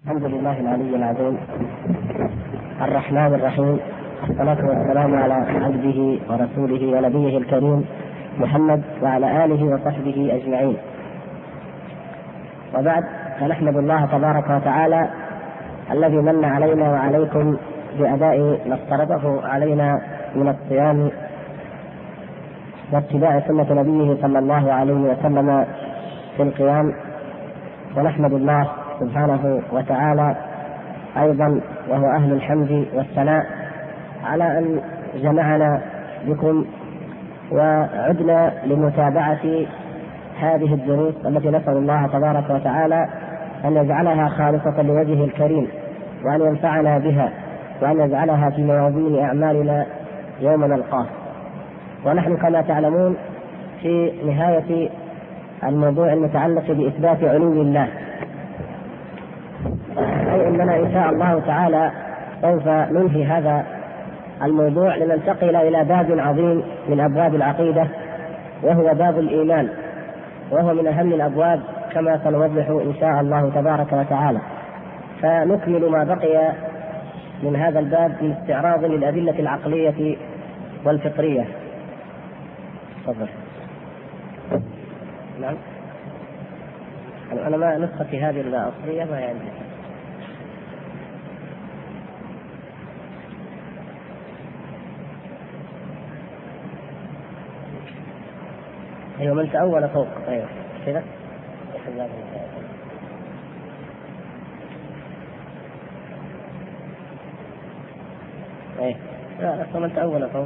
الحمد لله العلي العظيم الرحمن الرحيم، والصلاة والسلام على عبده ورسوله ونبيه الكريم محمد وعلى آله وصحبه أجمعين. وبعد، فنحمد الله تبارك وتعالى الذي من علينا وعليكم بأداء ما افترضه علينا من الصيام واتباع سنة نبيه صلى الله عليه وسلم في القيام. ونحمد الله سبحانه وتعالى أيضا وهو أهل الحمد والثناء على أن جمعنا بكم وعدنا لمتابعة هذه الدروس التي نسأل الله تبارك وتعالى أن يجعلها خالصة لوجهه الكريم، وأن ينفعنا بها، وأن يجعلها في موازين أعمالنا يوم نلقاه. ونحن كما تعلمون في نهاية الموضوع المتعلق بإثبات علو الله، أي أننا إن شاء الله تعالى سوف ننهي هذا الموضوع لننتقل إلى باب عظيم من أبواب العقيدة، وهو باب الإيمان، وهو من أهم الأبواب كما سنوضح إن شاء الله تبارك وتعالى. فنكمل ما بقي من هذا الباب من استعراض للأدلة العقلية والفطرية. تفضل. نعم، أنا ما نسختي هذه الأصلية ما عندي. أيوة، من تأول فوق. أيوة كذا. أيوة، لا من تأول فوق.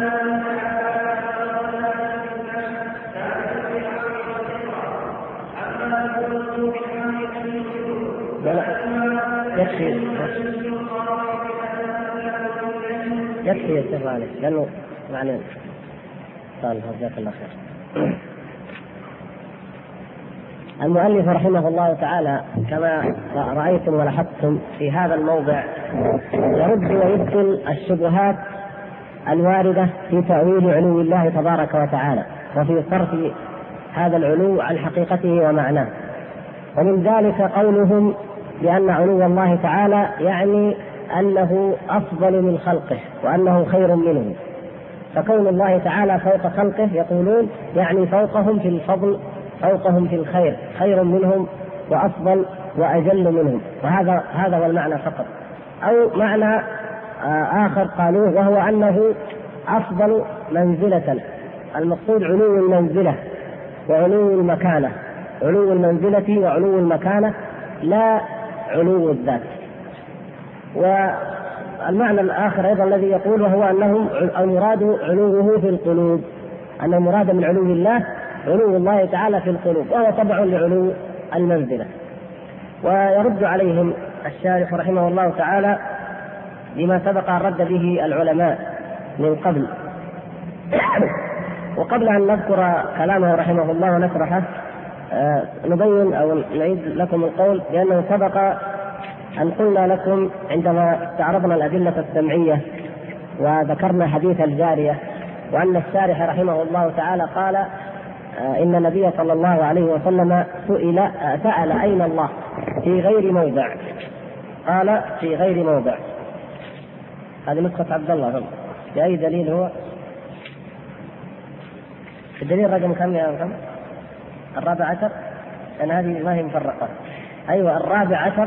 يكفي يا شيخ علي لأنه يعني قال جزاك الله خير. المؤلف رحمه الله تعالى كما رأيتم ولاحظتم في هذا الموضع يرد ويبطل الشبهات الواردة في تأويل علو الله تبارك وتعالى وفي صرف هذا العلو عن حقيقته ومعناه. ومن ذلك قولهم بأن علو الله تعالى يعني أنه أفضل من خلقه وأنه خير منهم، فكون الله تعالى فوق خلقه يقولون يعني فوقهم في الفضل، فوقهم في الخير، خير منهم وأفضل وأجل منهم، وهذا هو المعنى فقط. أو معنى آخر قالوه وهو أنه أفضل منزلة، المقصود علو المنزلة وعلو المكانة، علو المنزلة وعلو المكانة لا علو الذات. والمعنى الآخر أيضا الذي يقول وهو أنه المراد علوه في القلوب، أن المراد من علو الله علو الله تعالى في القلوب، وهو تبع لعلو المنزلة. ويرد عليهم الشارح رحمه الله تعالى بما سبق الرد به العلماء من قبل. وقبل أن نذكر كلامه رحمه الله ونشرحه نبين أو نعيد لكم القول، لأنه سبق أن قلنا لكم عندما استعرضنا الأدلة السمعية وذكرنا حديث الجارية وأن الشارح رحمه الله تعالى قال إن النبي صلى الله عليه وسلم سأل أين الله في غير موضع، قال في غير موضع. هذه نسخة عبد الله، بأي دليل هو؟ الدليل رقم كم يا رقم؟ 14، لأن هذه ما هي مفرقة. أيوة 14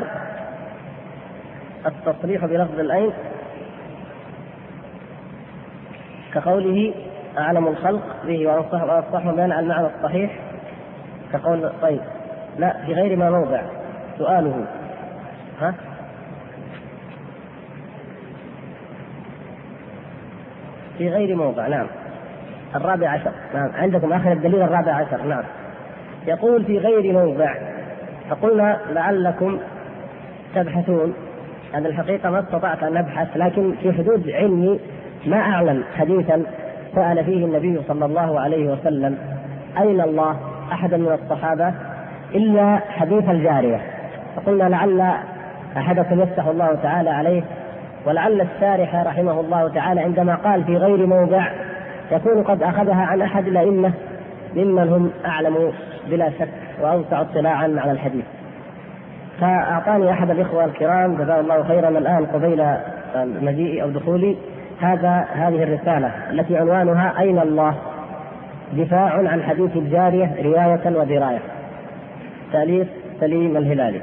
التصريح بلفظ الأين كقوله أعلم الخلق به وأصح بيان عن المعنى الصحيح كقول. طيب لا في غير ما موضع سؤاله في غير موضع. نعم 14. نعم عندكم آخر الدليل 14. نعم يقول في غير موضع، فقلنا لعلكم تبحثون. هذا الحقيقة ما استطعت أن أبحث، لكن في حدود علمي ما أعلم حديثا سأل فيه النبي صلى الله عليه وسلم أين الله أحدا من الصحابة إلا حديث الجارية. فقلنا لعل أحدكم يفتح الله تعالى عليه، ولعل الشارح رحمه الله تعالى عندما قال في غير موضع يكون قد أخذها عن أحد الأئمة ممن هم أعلم بلا شك وأوسع اطلاعا على الحديث. فأعطاني أحد الإخوة الكرام جزاه الله خيرا الآن قبيل مجيئي أو دخولي هذه الرسالة التي عنوانها أين الله، دفاع عن حديث الجارية رواية ودراية، تأليف سليم الهلالي.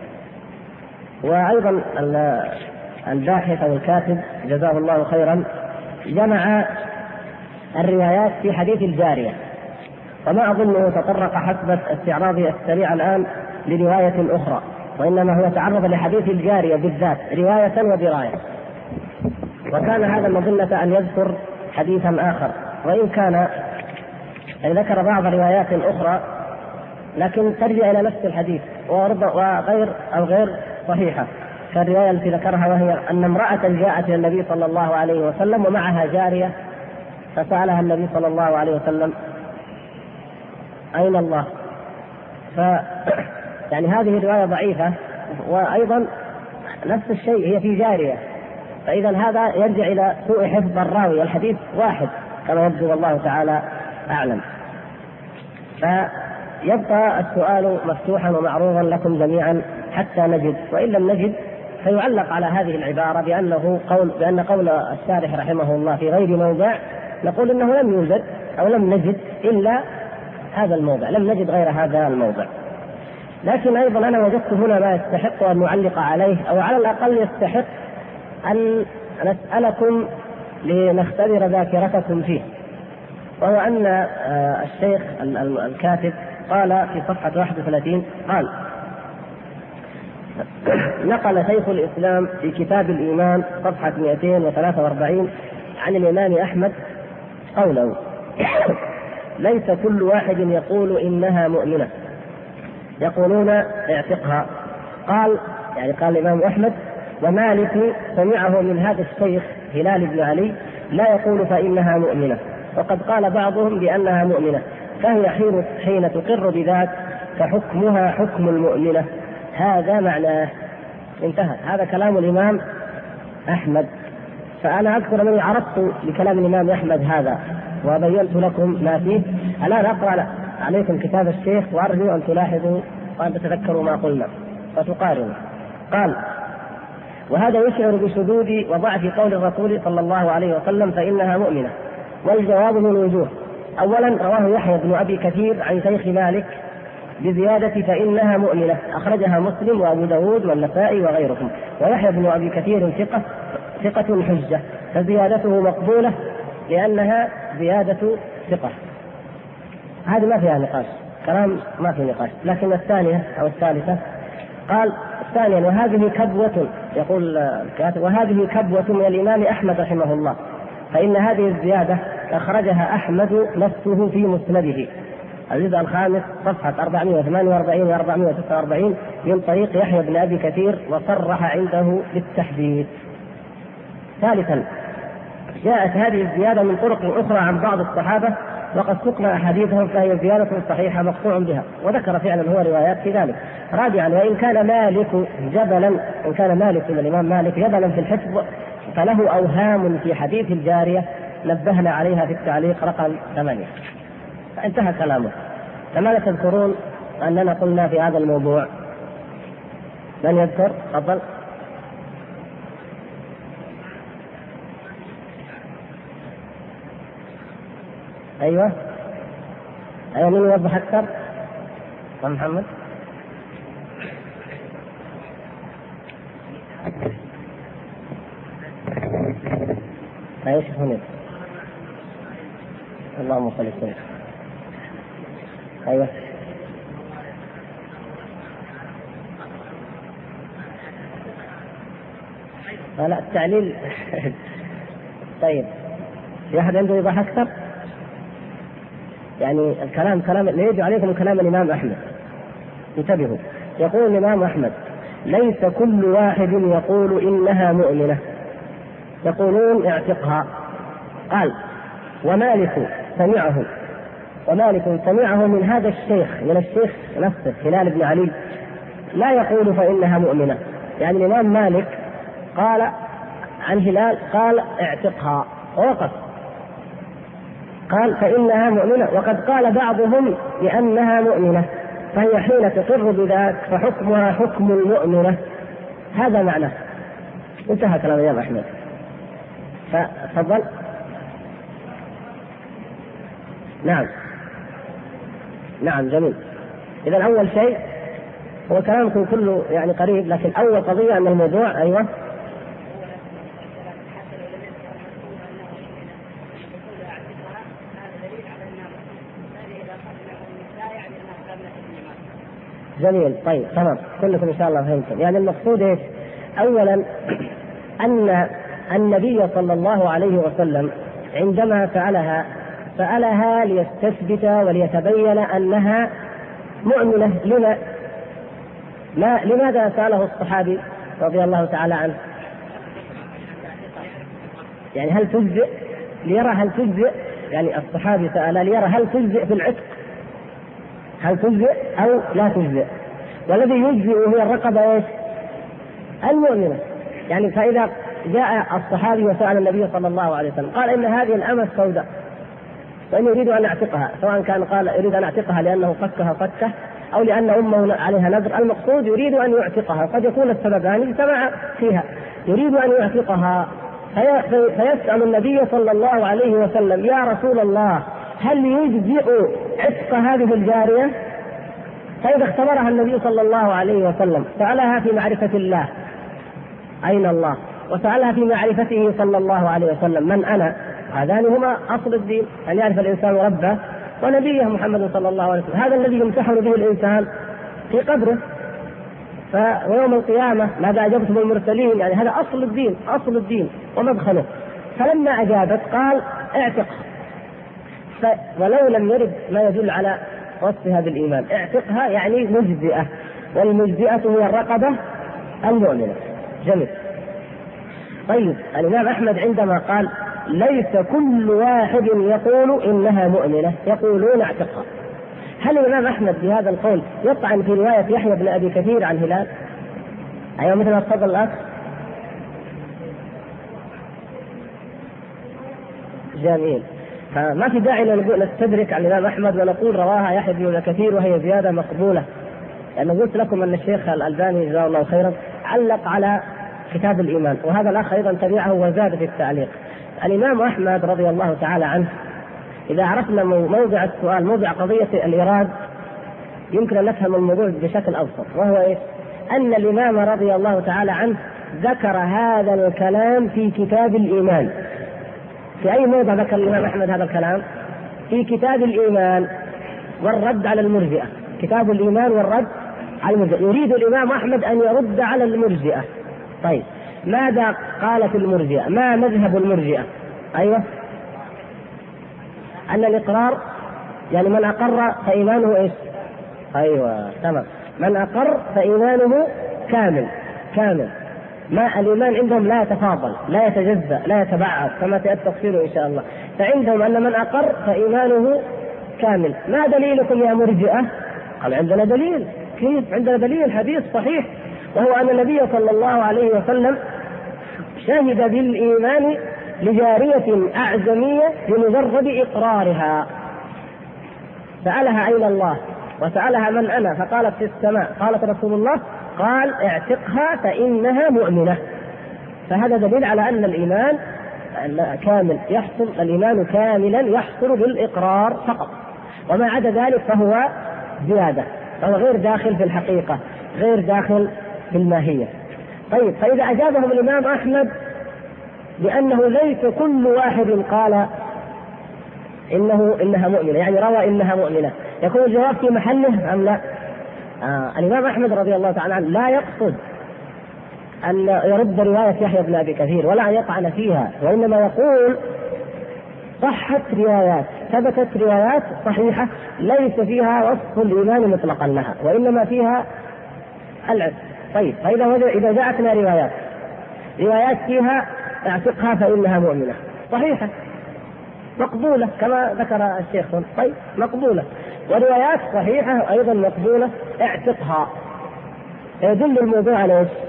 وأيضا الباحث أو الكاتب جزاه الله خيرا جمع الروايات في حديث الجارية، وما أظنه تطرق حسب استعراضي السريع الآن لرواية أخرى، وإنما هو تعرض لحديث الجارية بالذات رواية ودراية. وكان هذا مظنة أن يذكر حديثا آخر، وإن كان ذكر بعض روايات أخرى لكن ترجع إلى نفس الحديث وغير صحيحة، كالرواية التي ذكرها وهي أن امرأة جاءت إلى النبي صلى الله عليه وسلم ومعها جارية، فسألها النبي صلى الله عليه وسلم أين الله. يعني هذه الرواية ضعيفة، وأيضا نفس الشيء هي في جارية، فإذا هذا يرجع إلى سوء حفظ الراوي، والحديث واحد كما يبدو والله تعالى أعلم. فيبقى السؤال مفتوحا ومعروضا لكم جميعا حتى نجد، وإن لم نجد فيعلق على هذه العبارة بأن قول الشارح رحمه الله في غير موضع، نقول إنه لم يوجد أو لم نجد إلا هذا الموضع، لم نجد غير هذا الموضع. لكن أيضا أنا وجدت هنا ما يستحق أن نعلق عليه، أو على الأقل يستحق أن نسألكم لنختبر ذاكرتكم فيه، وهو أن الشيخ الكاتب قال في صفحة 31 قال: نقل شيخ الإسلام في كتاب الإيمان صفحة 243 عن الإمام أحمد قوله ليس كل واحد يقول إنها مؤمنة يقولون اعتقها. قال الإمام أحمد ومالك سمعه من هذا الشيخ هلال بن علي لا يقول فإنها مؤمنة، وقد قال بعضهم بأنها مؤمنة، فهي حين تقر بذات فحكمها حكم المؤمنة. هذا معناه. انتهى. هذا كلام الإمام أحمد. فأنا أذكر أنني عرضت لكلام الإمام أحمد هذا وبينت لكم ما فيه. الآن أقرأ عليكم كتاب الشيخ وأرجو أن تلاحظوا وأن تتذكروا ما قلنا وتقارنوا. قال وهذا يشعر بشذوذ وضعف قول الرسول صلى الله عليه وسلم فإنها مؤمنة. والجواب من وجوه. أولا رواه يحيى بن أبي كثير عن شيخ مالك بزيادة فإنها مؤمنة، أخرجها مسلم وأبو داود والنسائي وغيرهم، ويحيى بن أبي كثير ثقة حجة، فزيادته مقبولة لأنها زيادة ثقة. هذه ما فيها نقاش، كلام ما في نقاش. لكن الثانية أو الثالثة قال ثانيا وهذه كبوة، يقول الكاتب وهذه كبوة من الإمام أحمد رحمه الله، فإن هذه الزيادة أخرجها أحمد نفسه في مسنده الجزء الخامس صفحة 448 و 449 من طريق يحيى بن أبي كثير وصرح عنده بالتحديث. ثالثا جاءت هذه الزيادة من طرق أخرى عن بعض الصحابة وقد سقنا أحاديثهم فهي زيادة صحيحة مقطوع بها، وذكر فعلا هو روايات في ذلك. رابعا وإن كان مالك الإمام مالك جبلا في الحفظ فله أوهام في حديث الجارية نبهنا عليها في التعليق رقم 8. فانتهى كلامه. فماذا تذكرون أننا قلنا في هذا الموضوع؟ من يذكر؟ تفضل. أيوة من يوضح أكثر؟ محمد. أيش هنا؟ اللهم صل وسلم. أيوة لا التعليل. طيب في أحد عنده يوضح أكثر؟ يعني الكلام يجب عليكم كلام الإمام أحمد. انتبهوا. يقول الإمام أحمد ليس كل واحد يقول إنها مؤمنة يقولون اعتقها. قال ومالك سمعه من هذا الشيخ من الشيخ نفسه هلال بن علي لا يقول فإنها مؤمنة. يعني الإمام مالك قال عن هلال قال اعتقها ووقف، قال فإنها مؤمنة، وقد قال بعضهم بأنها مؤمنة فهي حين تقر بذاك فحكمها حكم المؤمنة. هذا معناه. انتهى كلام الإمام أحمد. فتفضل. نعم جميل. إذا أول شيء هو كلامكم كله يعني قريب، لكن أول قضية أن الموضوع أيوة جميل. طيب تمام كلكم إن شاء الله فهمتم. يعني المقصود إيش؟ أولا أن النبي صلى الله عليه وسلم عندما سألها ليستثبت وليتبين أنها مؤمنة. لماذا سأله الصحابي رضي الله تعالى عنه؟ يعني هل تجزئ؟ ليرى هل تجزئ. يعني الصحابي سأل ليرى هل تجزئ في العتق، هل تجزئ أو لا تجزئ. والذي يجزئ هي الرقبة ايش؟ المؤمنة. يعني فإذا جاء الصحابي وسأل النبي صلى الله عليه وسلم قال إن هذه الأمة السوداء وإنه يريد أن أعتقها، سواء كان قال يريد أن أعتقها لأنه فكه أو لأن أمه عليها نذر، المقصود يريد أن يعتقها، قد يكون السببان اجتمع فيها، يريد أن يعتقها. فيسأل النبي صلى الله عليه وسلم يا رسول الله هل يجزئ عتق هذه الجارية؟ فإذا اختبرها النبي صلى الله عليه وسلم سألها في معرفة الله أين الله، وسألها في معرفته صلى الله عليه وسلم من أنا. هذان هما أصل الدين، أن يعرف الإنسان ربه ونبيه محمد صلى الله عليه وسلم. هذا الذي يمتحن به الإنسان في قبره ويوم القيامة ماذا أجبتم المرسلين. يعني هذا أصل الدين ومدخله. فلما أجابت قال اعتق. ولو لم يرد ما يدل على وصفها بالإيمان. اعتقها يعني مجزئة، والمجزئة هي الرقبة المؤمنة. جميل. طيب الإمام أحمد عندما قال ليس كل واحد يقول إنها مؤمنة، يقولون اعتقها، هل الإمام أحمد بهذا القول يطعن في رواية يحيى بن أبي كثير عن هلال؟ أيوة مثل ما تفضل الأخ. جميل. فما في داعي نستدرك عن الإمام أحمد ونقول رواها يحيى بن كثير وهي زيادة مقبولة، لأن قلت لكم أن الشيخ الألباني جزاه الله خيرا علق على كتاب الإيمان، وهذا الأخ أيضا تبعه وزاد في التعليق. الإمام أحمد رضي الله تعالى عنه إذا عرفنا موضع السؤال، موضع قضية الإيراد، يمكن أن نفهم الموضوع بشكل أبسط، وهو إيه؟ أن الإمام رضي الله تعالى عنه ذكر هذا الكلام في كتاب الإيمان. في أي موضع ذكر الإمام أحمد هذا الكلام؟ في كتاب الإيمان والرد على المرجئة. كتاب الإيمان والرد على المرجئة. يريد الإمام أحمد أن يرد على المرجئة. طيب ماذا قالت المرجئة؟ ما مذهب المرجئة؟ أيوة، أن الإقرار يعني من أقر فإيمانه إيش؟ أيوة تمام، من أقر فإيمانه كامل. ما الإيمان عندهم لا يتفاضل، لا يتجزأ، لا يتبعض كما سيأتي تفصيله إن شاء الله. فعندهم أن من أقر فإيمانه كامل. ما دليلكم يا مرجئة؟ قال عندنا دليل. كيف عندنا دليل؟ حديث صحيح، وهو أن النبي صلى الله عليه وسلم شهد بالإيمان لجارية أعجمية بمجرد إقرارها، سألها أين الله وسألها من أنا، فقالت في السماء. قالت رسول الله قال اعتقها فإنها مؤمنة. فهذا دليل على أن الإيمان كامل، يحصل الإيمان كاملا يحصل بالإقرار فقط، وما عدا ذلك فهو زيادة، فهو غير داخل في الحقيقة، غير داخل في الماهية. طيب فإذا أجابهم الإمام أحمد بأنه ليس كل واحد قال إنها مؤمنة، يعني روى إنها مؤمنة، يكون الجواب في محله أم لا؟ الإمام أحمد رضي الله تعالى عنه لا يقصد أن يرد رواية يحيى بن أبي كثير ولا أن يطعن فيها، وإنما يقول صحت روايات، ثبتت روايات صحيحة ليس فيها وصف الإيمان مطلقا لها، وإنما فيها العلم. طيب فإذا جاءتنا روايات فيها اعتقها فإنها مؤمنة صحيحة مقبولة كما ذكر الشيخ، طيب مقبولة، وروايات صحيحة أيضا مقبولة اعتقها، يدل الموضوع على ايش؟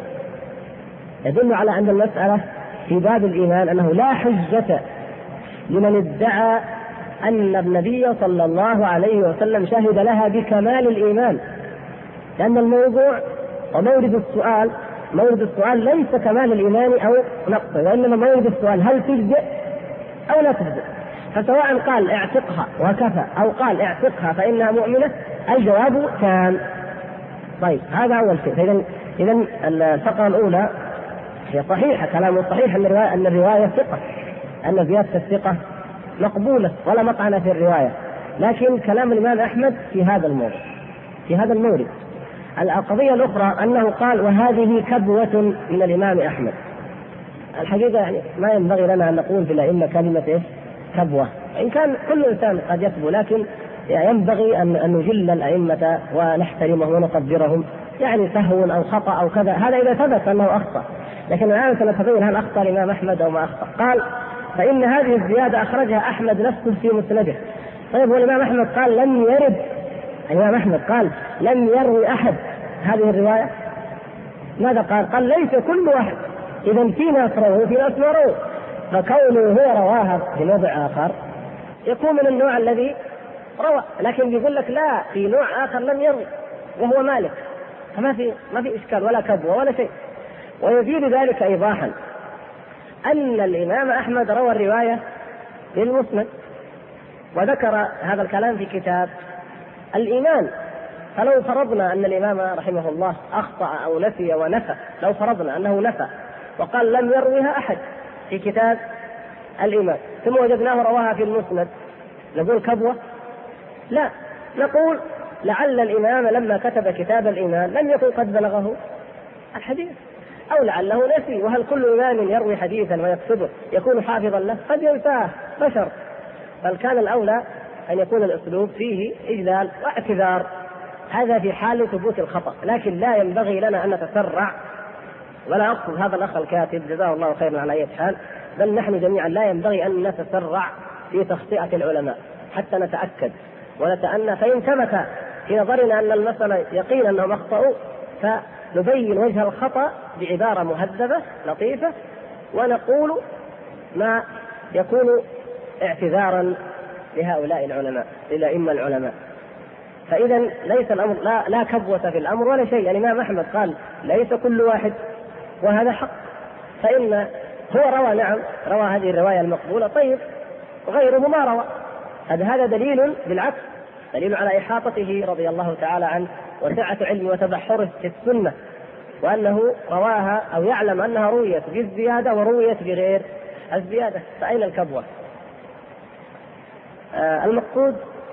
يدل على أن المسألة في باب الإيمان أنه لا حجة لمن ادعى أن النبي صلى الله عليه وسلم شهد لها بكمال الإيمان، لأن الموضوع ومورد السؤال ليس كمال الإيمان أو نقصه، وإنما مورد السؤال هل تجزئ أو لا تجزئ. فسواء قال اعتقها وكفى أو قال اعتقها فإنها مؤمنة، الجواب كان. طيب هذا أول شيء. إذن الفقرة الأولى هي صحيحة، كلامه صحيح أن الرواية ثقة، أن زيادة الثقة مقبولة ولا مطعن في الرواية، لكن كلام الإمام أحمد في هذا المورد. القضية الأخرى أنه قال وهذه كبوة من الإمام أحمد. الحقيقة يعني ما ينبغي لنا أن نقول في الأئمة كلمة إيه؟ كبوة، إن كان كل إنسان قد يكبو، لكن ينبغي أن نجل الأئمة ونحترمهم ونقدرهم، يعني سهو أو خطأ أو كذا، هذا إذا ثبت أنه أخطأ، لكن الآن سنتبين هل أخطأ الإمام أحمد أو ما أخطأ. قال فإن هذه الزيادة أخرجها أحمد نفسه في مسنده. طيب والإمام أحمد قال لم يرد، الإمام أحمد قال لم يروي أحد هذه الرواية. ماذا قال؟ قال ليس كل واحد. إذن في ناس رووا في ناس ما رووا، فكونه هو رواها في موضع آخر يكون من النوع الذي روى، لكن يقول لك لا في نوع آخر لم يروي وهو مالك، فما في إشكال ولا كبوة ولا شيء. ويزيد ذلك إيضاحا أن الإمام أحمد روى الرواية في المسند وذكر هذا الكلام في كتاب الإيمان. فلو فرضنا أن الإمام رحمه الله أخطأ أو نسي ونفى، لو فرضنا أنه نفى وقال لم يرويها أحد في كتاب الإيمان ثم وجدناه رواها في المسند، نقول كبوة؟ لا، نقول لعل الإمام لما كتب كتاب الإيمان لم يكن قد بلغه الحديث، أو لعله نسي، وهل كل إمام يروي حديثا ويكتبه يكون حافظا له؟ قد ينساه بشر. بل كان الأولى أن يكون الأسلوب فيه إجلال واعتذار، هذا في حال ثبوت الخطأ، لكن لا ينبغي لنا أن نتسرع، ولا أقصد هذا الأخ الكاتب جزاه الله خيرا على أي حال، بل نحن جميعا لا ينبغي أن نتسرع في تخطئة العلماء حتى نتأكد ونتأنى، فإن ثبت في نظرنا أن المسألة يقينا أنهم أخطأوا فنبين وجه الخطأ بعبارة مهذبة لطيفة، ونقول ما يكون اعتذارا لهؤلاء العلماء، للأئمة العلماء. فإذا ليس الأمر لا كبوة في الأمر ولا شيء. يعني الإمام أحمد قال ليس كل واحد، وهذا حق، فإن هو روى، نعم روى هذه الرواية المقبولة، طيب وغيره ما روى، هذا دليل بالعكس، دليل على إحاطته رضي الله تعالى عنه وسعة علمه وتبحره في السنة، وأنه رواها أو يعلم أنها رويت بالزيادة ورويت بغير الزيادة، فأين الكبوة؟ المقصود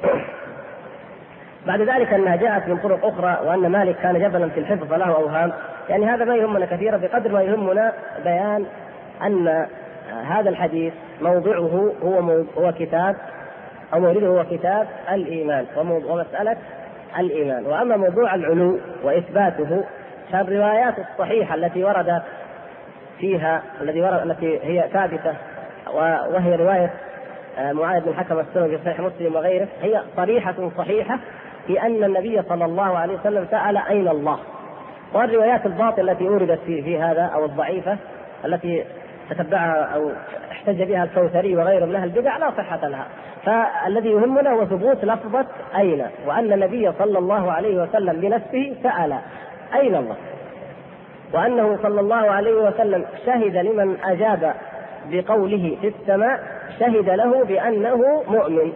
بعد ذلك أنها جاءت من طرق أخرى، وأن مالك كان جبلا في الحفظ فله أوهام، يعني هذا ما يهمنا كثيرا بقدر ما يهمنا بيان أن هذا الحديث موضعه هو كتاب، أو مورده هو كتاب الإيمان ومسألة الإيمان. وأما موضوع العلو وإثباته فالروايات الصحيحة التي وردت فيها التي هي ثابتة، وهي رواية معاذ بن الحكم السلمي في صحيح مسلم وغيره، هي صريحة صحيحة في أن النبي صلى الله عليه وسلم سأل أين الله. والروايات الباطلة التي وردت في هذا أو الضعيفة التي تتبعها أو احتج بها الكوثري وغيره من أهل البدع لا صحة لها. فالذي يهمنا هو ثبوت لفظة أين، وأن النبي صلى الله عليه وسلم بنفسه سأل أين الله، وأنه صلى الله عليه وسلم شهد لمن أجاب بقوله في السماء، شهد له بأنه مؤمن.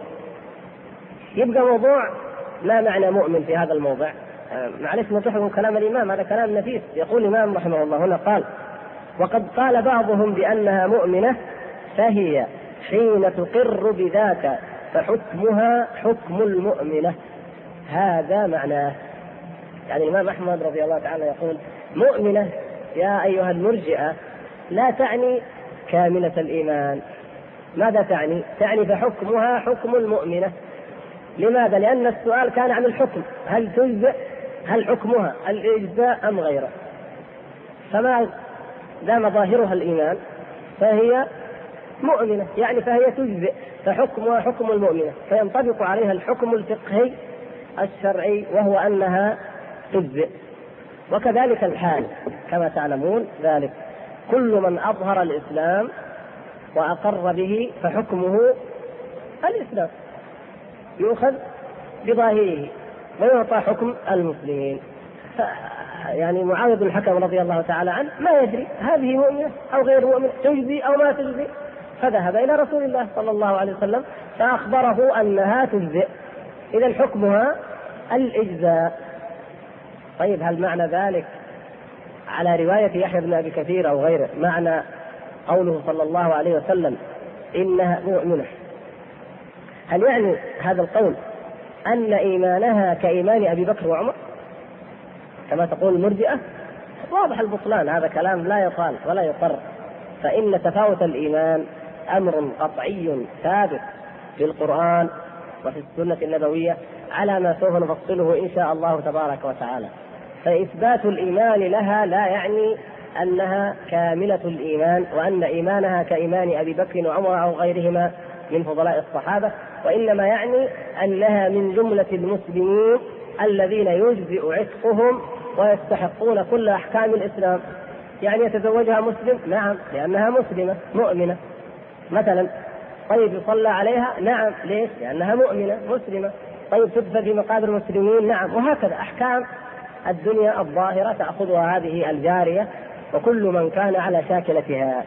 يبقى موضوع ما معنى مؤمن في هذا الموضع؟ معلش نتحكم كلام الإمام، هذا كلام نفيس. يقول الإمام رحمه الله هنا قال: وقد قال بعضهم بأنها مؤمنة فهي حين تقر بذاك فحكمها حكم المؤمنة. هذا معناه. يعني الإمام أحمد رضي الله تعالى يقول مؤمنة يا أيها المرجئة لا تعني كاملة الإيمان. ماذا تعني؟ تعني فحكمها حكم المؤمنة. لماذا؟ لأن السؤال كان عن الحكم، هل تجزئ، هل حكمها الإجزاء أم غيره؟ فما دام ظاهرها الإيمان فهي مؤمنة، يعني فهي تجزئ، فحكمها حكم المؤمنة، فينطبق عليها الحكم الفقهي الشرعي وهو أنها تجزئ. وكذلك الحال كما تعلمون ذلك، كل من أظهر الإسلام وأقر به فحكمه الإسلام، يؤخذ بظاهره ويعطى حكم المسلمين. يعني معاذ بن الحكم رضي الله تعالى عنه ما يدري هذه مؤمنة أو غير مؤمنة، تجزي أو ما تجزي، فذهب إلى رسول الله صلى الله عليه وسلم فأخبره أنها تجزئ، إذن حكمها الإجزاء. طيب هل معنى ذلك على رواية يحيى بن أبي كثير أو غيره معنى قوله صلى الله عليه وسلم إنها مؤمنة، هل يعني هذا القول أن إيمانها كإيمان أبي بكر وعمر كما تقول المرجئة؟ واضح البطلان، هذا كلام لا يقال ولا يقر. فإن تفاوت الإيمان أمر قطعي ثابت في القرآن وفي السنة النبوية على ما سوف نفصله إن شاء الله تبارك وتعالى. فإثبات الإيمان لها لا يعني أنها كاملة الإيمان وأن إيمانها كإيمان أبي بكر وعمر أو غيرهما من فضلاء الصحابة، وإنما يعني أنها من جملة المسلمين الذين يجزئ عتقهم ويستحقون كل أحكام الإسلام. يعني يتزوجها مسلم؟ نعم، لأنها مسلمة مؤمنة مثلا. طيب يصلى عليها؟ نعم، ليش؟ لأنها مؤمنة مسلمة. طيب تدفن في مقابر المسلمين؟ نعم. وهكذا أحكام الدنيا الظاهرة تأخذها هذه الجارية وكل من كان على شاكلتها.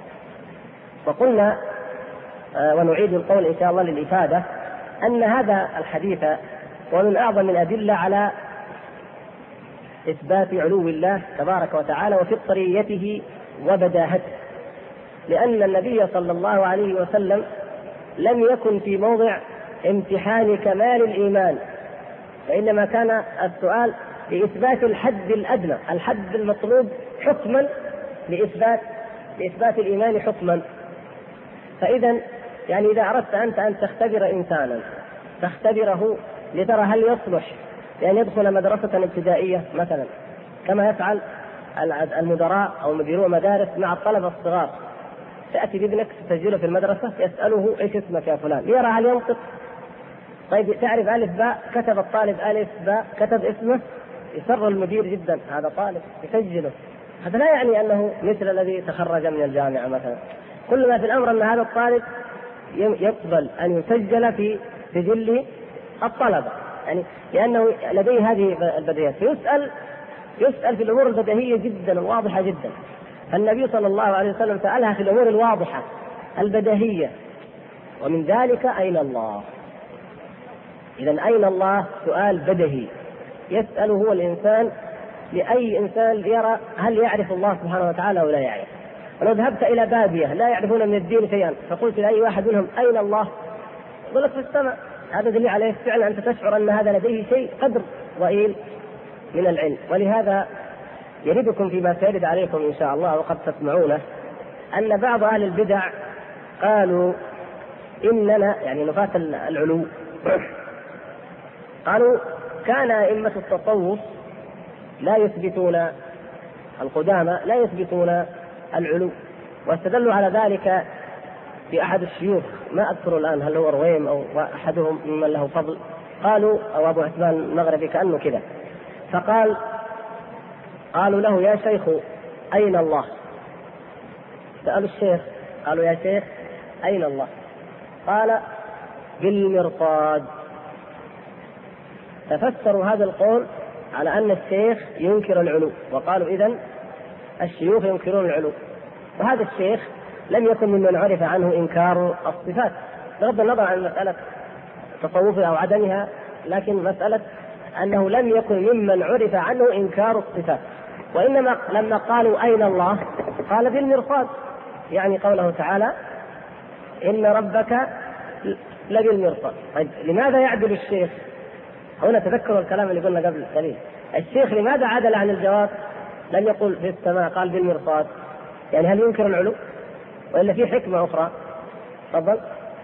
وقلنا ونعيد القول إن شاء الله للإفادة أن هذا الحديث ومن أعظم الأدلة على إثبات علو الله تبارك وتعالى وفطريته وبداهته، لأن النبي صلى الله عليه وسلم لم يكن في موضع امتحان كمال الإيمان، فإنما كان السؤال لإثبات الحد الأدنى، الحد المطلوب حكما لإثبات الإيمان حكما. فإذا يعني إذا أردت أنت أن تختبر إنسانا تختبره لترى هل يصلح لأن يدخل مدرسة ابتدائية مثلا، كما يفعل المدراء أو مديرو مدارس مع الطلبة الصغار. تأتي بابنك تسجله في المدرسة، يسأله ايش اسمك يا فلان، ليرى هل ينطق. طيب تعرف ألف باء، كتب الطالب ألف باء، كتب اسمه، يسر المدير جدا، هذا طالب يسجله. هذا لا يعني أنه مثل الذي تخرج من الجامعة مثلا. كل ما في الأمر أن هذا الطالب يقبل أن يسجل في سجل الطلبة، يعني لأنه لديه هذه البديهيات. يسأل في الأمور البديهية جدا الواضحة جدا. النبي صلى الله عليه وسلم سألها في الأمور الواضحة البديهية، ومن ذلك أين الله. إذن أين الله سؤال بديهي يسأله هو الإنسان لأي إنسان يرى هل يعرف الله سبحانه وتعالى ولا يعرف. ولو ذهبت إلى بادية لا يعرفون من الدين شيئا فقلت لأي واحد منهم أين الله، يقول لك في السماء. هذا دليل عليه فعلا أنت تشعر أن هذا لديه شيء قدر ضئيل من العلم. ولهذا يردكم فيما سيرد عليكم إن شاء الله وقد تسمعونه أن بعض أهل البدع قالوا إننا يعني نفاة العلو قالوا كان أئمة التصوف لا يثبتون القدامى لا يثبتون العلو، واستدلوا على ذلك بأحد الشيوخ ما أذكر الآن هل هو رويم أو أحدهم ممن له فضل، قالوا أو أبو عثمان المغربي كأنه كذا، قالوا له يا شيخ أين الله؟ سألوا الشيخ قالوا يا شيخ أين الله؟ قال بالمرصاد. تفسروا هذا القول على أن الشيخ ينكر العلو، وقالوا إذن الشيوخ ينكرون العلو. وهذا الشيخ لم يكن ممن عرف عنه إنكار الصفات بغض النظر عن مسألة تصوفها أو عدمها، لكن مسألة أنه لم يكن ممن عرف عنه إنكار الصفات، وإنما لما قالوا أين الله قال بالمرصاد، يعني قوله تعالى إن ربك لبالمرصاد. طيب لماذا يعدل الشيخ هنا؟ تذكروا الكلام اللي قلنا قبل قليل، الشيخ لماذا عدل عن الجواب؟ لم يقل في السماء، قال بالمرصاد. يعني هل ينكر العلو وإلا في حكمة أخرى؟ تفضل.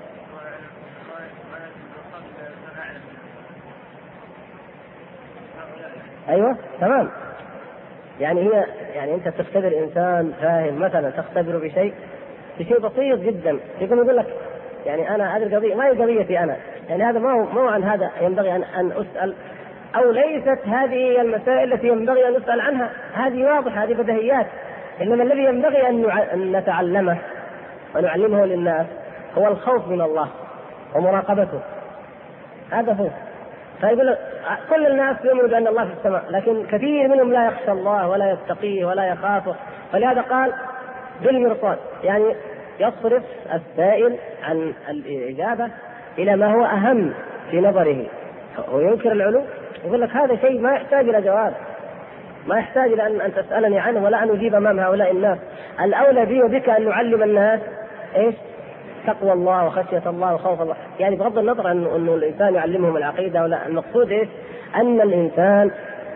أيوة تمام. يعني أنت تختبر إنسان فاهم مثلا، تختبره بشيء بسيط جدا، يقول لك يعني أنا هذه القضية ما هي قضيتي أنا، يعني هذا ما هو عن هذا ينبغي أن أسأل، أو ليست هذه المسائل التي ينبغي أن نسأل عنها، هذه واضحة، هذه بديهيات. إنما الذي ينبغي أن نتعلمه ونعلمه للناس هو الخوف من الله ومراقبته، هذا هو. فيقول كل الناس يؤمنون بأن الله في السماء، لكن كثير منهم لا يخشى الله ولا يتقيه ولا يخافه، فلهذا قال بالمرصاد، يعني يصرف السائل عن الإجابة إلى ما هو أهم في نظره. وينكر العلو يقول لك هذا شيء ما يحتاج إلى جواب، ما يحتاج إلى أن تسألني عنه ولا أن أجيب أمام هؤلاء الناس. الأولى بي وبك أن نعلم الناس إيش؟ تقوى الله وخشية الله وخوف الله، يعني بغض النظر أنه الإنسان يعلمهم العقيدة ولا. المقصود إيش؟ أن الإنسان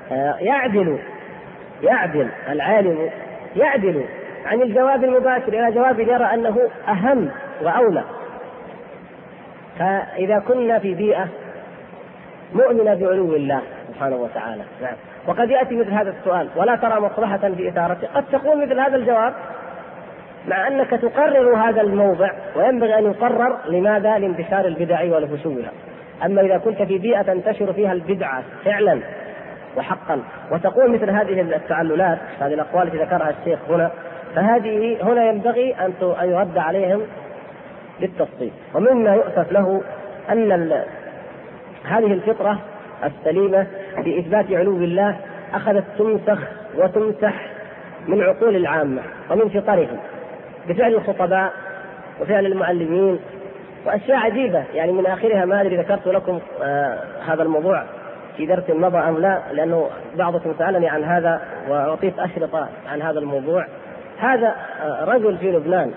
يعدل العالم يعدل عن الجواب المباشر إلى جواب يرى أنه أهم وأولى. فإذا كنا في بيئة مؤمنة بعلو الله سبحانه وتعالى، نعم، وقد يأتي مثل هذا السؤال ولا ترى مصلحة في إثارته، قد تقول مثل هذا الجواب مع أنك تقرر هذا الموضع، وينبغي أن يقرر لماذا؟ لانتشار البدع ولفشوها. أما إذا كنت في بيئة تنتشر فيها البدعة فعلا وحقا وتقول مثل هذه التعللات، هذه الأقوال التي ذكرها الشيخ هنا، فهذه هنا ينبغي أن يرد عليهم بالتفصيل. ومما يؤسف له أن هذه الفطرة السليمة في إثبات علو الله أخذت تنسخ وتمسح من عقول العامة ومن فطرهم بفعل الخطباء وفعل المعلمين وأشياء عجيبة. يعني من آخرها ما أدري ذكرت لكم هذا الموضوع في درس مضى أم لا، لأنه بعضكم سألني عن هذا وأعطيت أشرطة عن هذا الموضوع. هذا رجل في لبنان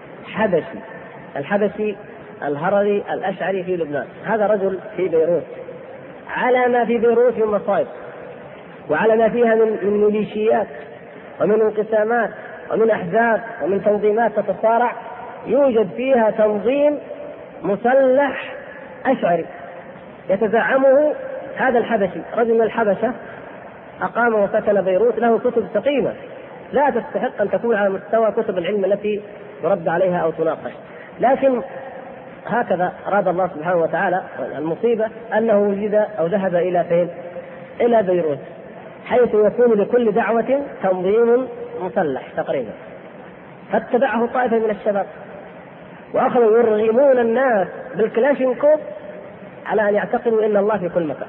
الحبشي الهرري الأشعري في لبنان، هذا رجل في بيروت، على ما في بيروت من مصائب وعلى ما فيها من ميليشيات ومن انقسامات ومن أحزاب ومن تنظيمات تتصارع، يوجد فيها تنظيم مسلح أشعري يتزعمه هذا الحبشي، رجل من الحبشة أقام وسكن بيروت، له كتب ثقيلة لا تستحق أن تكون على مستوى كتب العلم التي يرد عليها أو تناقش، لكن هكذا أراد الله سبحانه وتعالى. المصيبة أنه وجد أو ذهب إلى فين؟ إلى بيروت، حيث يكون لكل دعوة تنظيم مسلح تقريبا، فاتبعه طائفة من الشباب وأخذوا يرغمون الناس بالكلاشينكوف على أن يعتقدوا أن الله في كل مكان.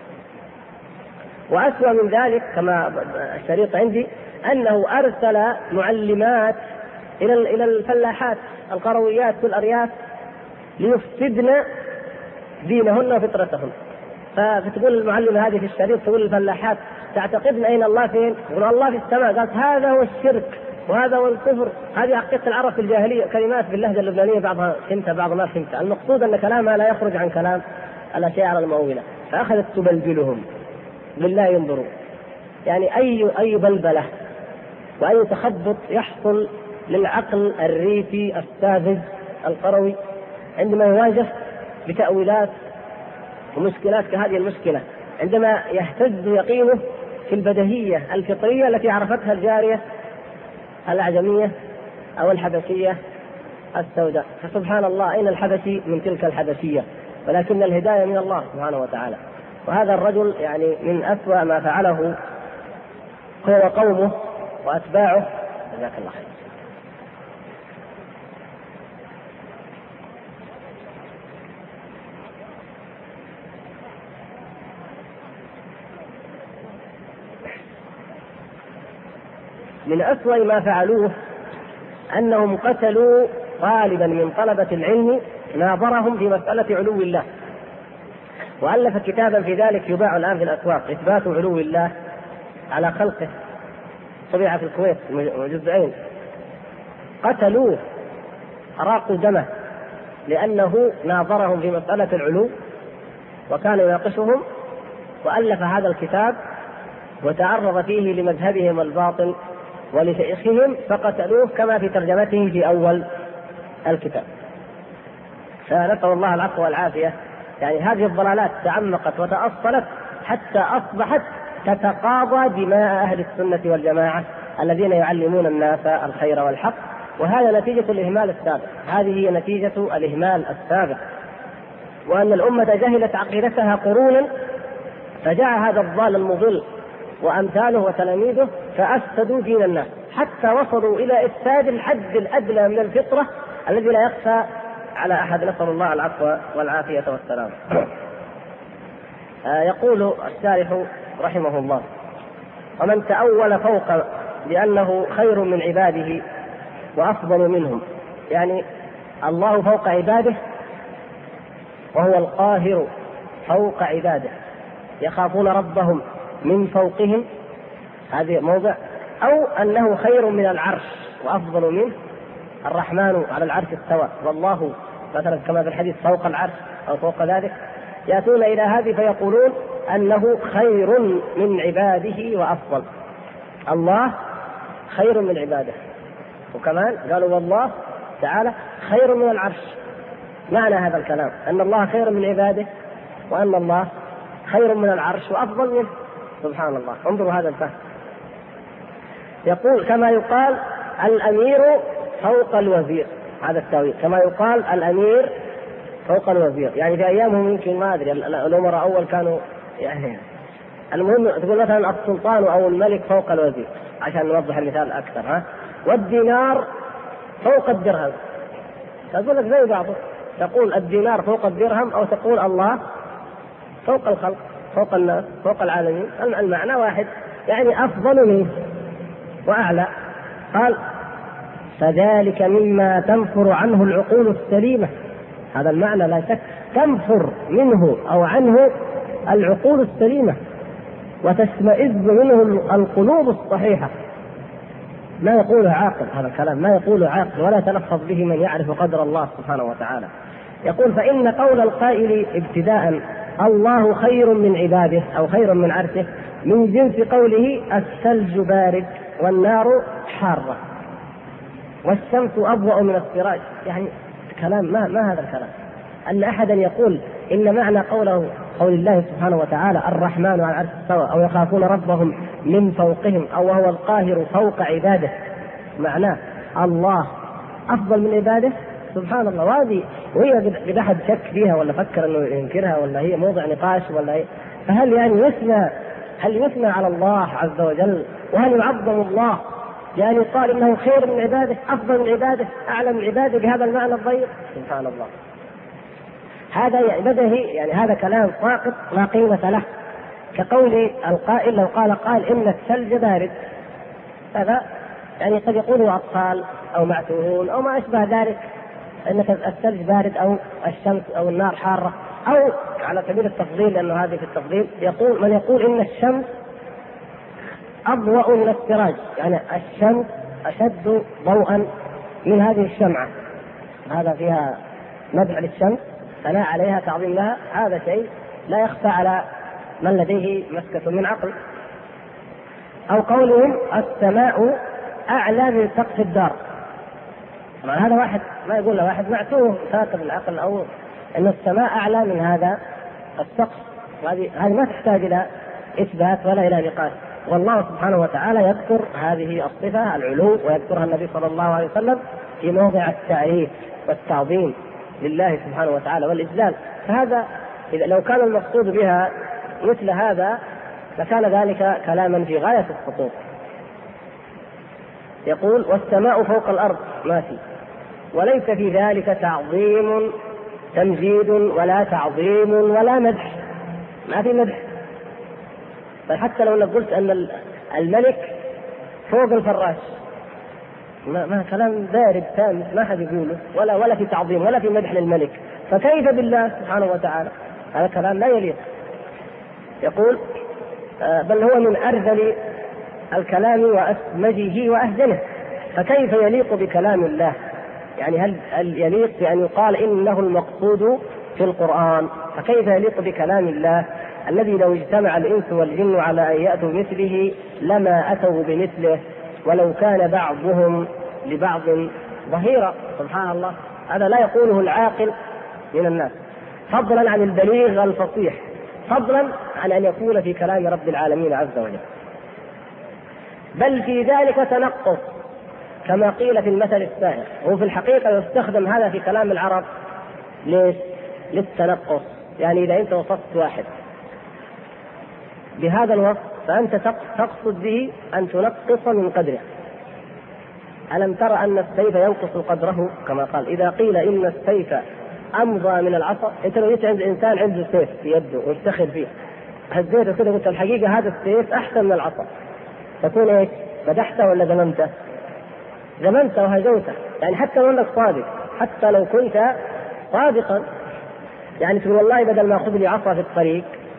وأسوأ من ذلك كما الشريط عندي أنه أرسل معلمات إلى الفلاحات القرويات في الأرياف ليفسدن دينهن وفطرتهن. فتقول المعلمة هذه في الشريط، تقول الفلاحات تعتقدن أين الله فين؟ يقول الله في السماء. قالت هذا هو الشرك وهذا هو الكفر. هذه حقيقة العرب في الجاهلية، كلمات باللهجة اللبنانية بعضها فهمتها بعض ما فهمتها. المقصود أن كلامها لا يخرج عن كلام الأشاعرة المؤولة، فأخذت تبلبلهم بالله ينظروا. يعني أي بلبلة وأي تخبط يحصل للعقل الريفي الساذج القروي عندما يواجه بتأويلات ومشكلات كهذه المشكلة، عندما يهتز يقينه في البديهية الفطرية التي عرفتها الجارية الأعجمية أو الحبشية السوداء. فسبحان الله، أين الحبشي من تلك الحبشية؟ ولكن الهداية من الله سبحانه وتعالى. وهذا الرجل يعني من أسوأ ما فعله هو وقومه وأتباعه. جزاك الله خير. من أسوأ ما فعلوه أنهم قتلوا طالبا من طلبة العلم ناظرهم في مسألة علو الله، وألف كتابا في ذلك يباع الآن في الأسواق، إثبات علو الله على خلقه، طبع في الكويت جزئين. قتلوه، أراقوا دمه لأنه ناظرهم في مسألة العلو وكان يناقشهم، وألف هذا الكتاب وتعرض فيه لمذهبهم الباطل ولشيخهم فقتلوه كما في ترجمته في أول الكتاب. فنسأل الله العفو والعافية. يعني هذه الضلالات تعمقت وتأصلت حتى أصبحت تتقاضى دماء أهل السنة والجماعة الذين يعلمون الناس الخير والحق، وهذا نتيجة الإهمال السابق. هذه هي نتيجة الإهمال السابق، وأن الأمة جهلت عقيدتها قرونا، فجاء هذا الضال المضل وأمثاله وتلاميذه فأفسدوا دين الناس حتى وصلوا إلى إفساد الحد الأدنى من الفطرة الذي لا يخفى على أحد. نسأل الله العفو والعافية والسلام. يقول الشارح رحمه الله: ومن تأول فوق بأنه خير من عباده وأفضل منهم، يعني الله فوق عباده وهو القاهر فوق عباده، يخافون ربهم من فوقهم، هذه موضع، أو أنه خير من العرش وأفضل منه، الرحمن على العرش استوى والله مثلا كما في الحديث فوق العرش أو فوق ذلك. يأتون إلى هذه فيقولون أنه خير من عباده وأفضل. الله خير من عباده، وكمان قالوا والله تعالى خير من العرش. معنى هذا الكلام أن الله خير من عباده وأن الله خير من العرش وأفضل منه. سبحان الله، انظروا هذا الفهم. يقول كما يقال الأمير فوق الوزير، هذا التأويل، كما يقال الأمير فوق الوزير. يعني في أيامهم يمكن ما أدري الأمراء أول كانوا يعني المهم تقول مثلا السلطان أو الملك فوق الوزير عشان نوضح المثال أكثر. والدينار فوق الدرهم، تقول لك زي بعضه، تقول الدينار فوق الدرهم أو تقول الله فوق الخلق فوق الناس فوق العالمين، المعنى واحد، يعني أفضل منه وأعلى. قال فذلك مما تنفر عنه العقول السليمة، هذا المعنى لا شك، تنفر منه أو عنه العقول السليمة وتشمئز منه القلوب الصحيحة. ما يقوله عاقل، هذا الكلام ما يقوله عاقل ولا تلفظ به من يعرف قدر الله سبحانه وتعالى. يقول فإن قول القائل ابتداء الله خير من عباده أو خير من عرشه من جنس قوله الثلج بارد والنار حارة والشمس أضوأ من السراج. يعني كلام ما هذا الكلام؟ أن أحدا يقول إن معنى قوله قول الله سبحانه وتعالى الرحمن على العرش استوى، أو يخافون ربهم من فوقهم، أو وهو القاهر فوق عباده، معناه الله أفضل من عباده سبحان الله. وهي قد أحد شك فيها ولا فكر أنه ينكرها ولا هي موضع نقاش ولا هي، فهل يعني هل يثنى على الله عز وجل وهل يعظم الله؟ يعني قال إنه خير من عباده، أفضل من عباده، أعلى من عباده بهذا المعنى الضيق؟ سبحان الله. هذا بدهي، يعني هذا كلام ساقط لا قيمة له، كقول القائل لو قال قائل إن الثلج بارد، هذا يعني قد يقوله أطفال أو معتوهون أو ما أشبه ذلك، أن الثلج بارد أو الشمس أو النار حارة، أو على سبيل التفضيل لأنه هذه في التفضيل يقول من يقول إن الشمس أضوأ من السراج، يعني الشمس أشد ضوءا من هذه الشمعة، هذا فيها مدح للشمس، ثناء عليها، تعظيم لها، هذا شيء لا يخفى على من لديه مسكة من عقل. أو قولهم السماء أعلى من سقف الدار، طبعا هذا واحد ما يقول له واحد معتوه فاقد العقل، أو أن السماء أعلى من هذا السقف، هذه ما تحتاج إلى إثبات ولا إلى نقاش. والله سبحانه وتعالى يذكر هذه الصفة العلو، ويذكرها النبي صلى الله عليه وسلم في موضع التعريف والتعظيم لله سبحانه وتعالى والإجلال. فهذا إذا لو كان المقصود بها مثل هذا لكان ذلك كلاما في غاية الخطوط. يقول والسماء فوق الأرض ما في، وليس في ذلك تعظيم تمجيد ولا تعظيم ولا مدح، ما في مدح. بل حتى لو قلت أن الملك فوق الفراش، ما كلام بارد تام ما حد يقوله، ولا في تعظيم ولا في مدح للملك، فكيف بالله سبحانه وتعالى؟ هذا كلام لا يليق. يقول بل هو من أرذل الكلام وأسمجه وأهجنه، فكيف يليق بكلام الله؟ يعني هل يليق بأن يقال إنه المقصود في القرآن؟ فكيف يليق بكلام الله الذي لو اجتمع الإنس والجن على أن يأتوا مثله لما أتوا بمثله ولو كان بعضهم لبعض ظهيرا؟ سبحان الله، هذا لا يقوله العاقل من الناس، فضلا عن البليغ الفصيح، فضلا عن أن يكون في كلام رب العالمين عز وجل. بل في ذلك تنقص كما قيل في المثل السائر. وفي الحقيقة يستخدم هذا في كلام العرب ليش؟ للتنقص. يعني إذا أنت وصفت واحد بهذا الوصف فأنت تقصد به أن تنقص من قدره. ألم ترى أن السيف ينقص قدره؟ كما قال إذا قيل إن السيف أمضى من العصا. أنت لو جيت عند إنسان عنده سيف في يده ويفتخر فيه، هزيته كده قلت الحقيقة هذا السيف أحسن من العصا، تكون إيش؟ مدحته ولا ذممته؟ ذممته وهجوته. يعني حتى لو أنك صادق، حتى لو كنت صادقا، يعني تقول والله بدل ما أخذ لي عصا في الطريق،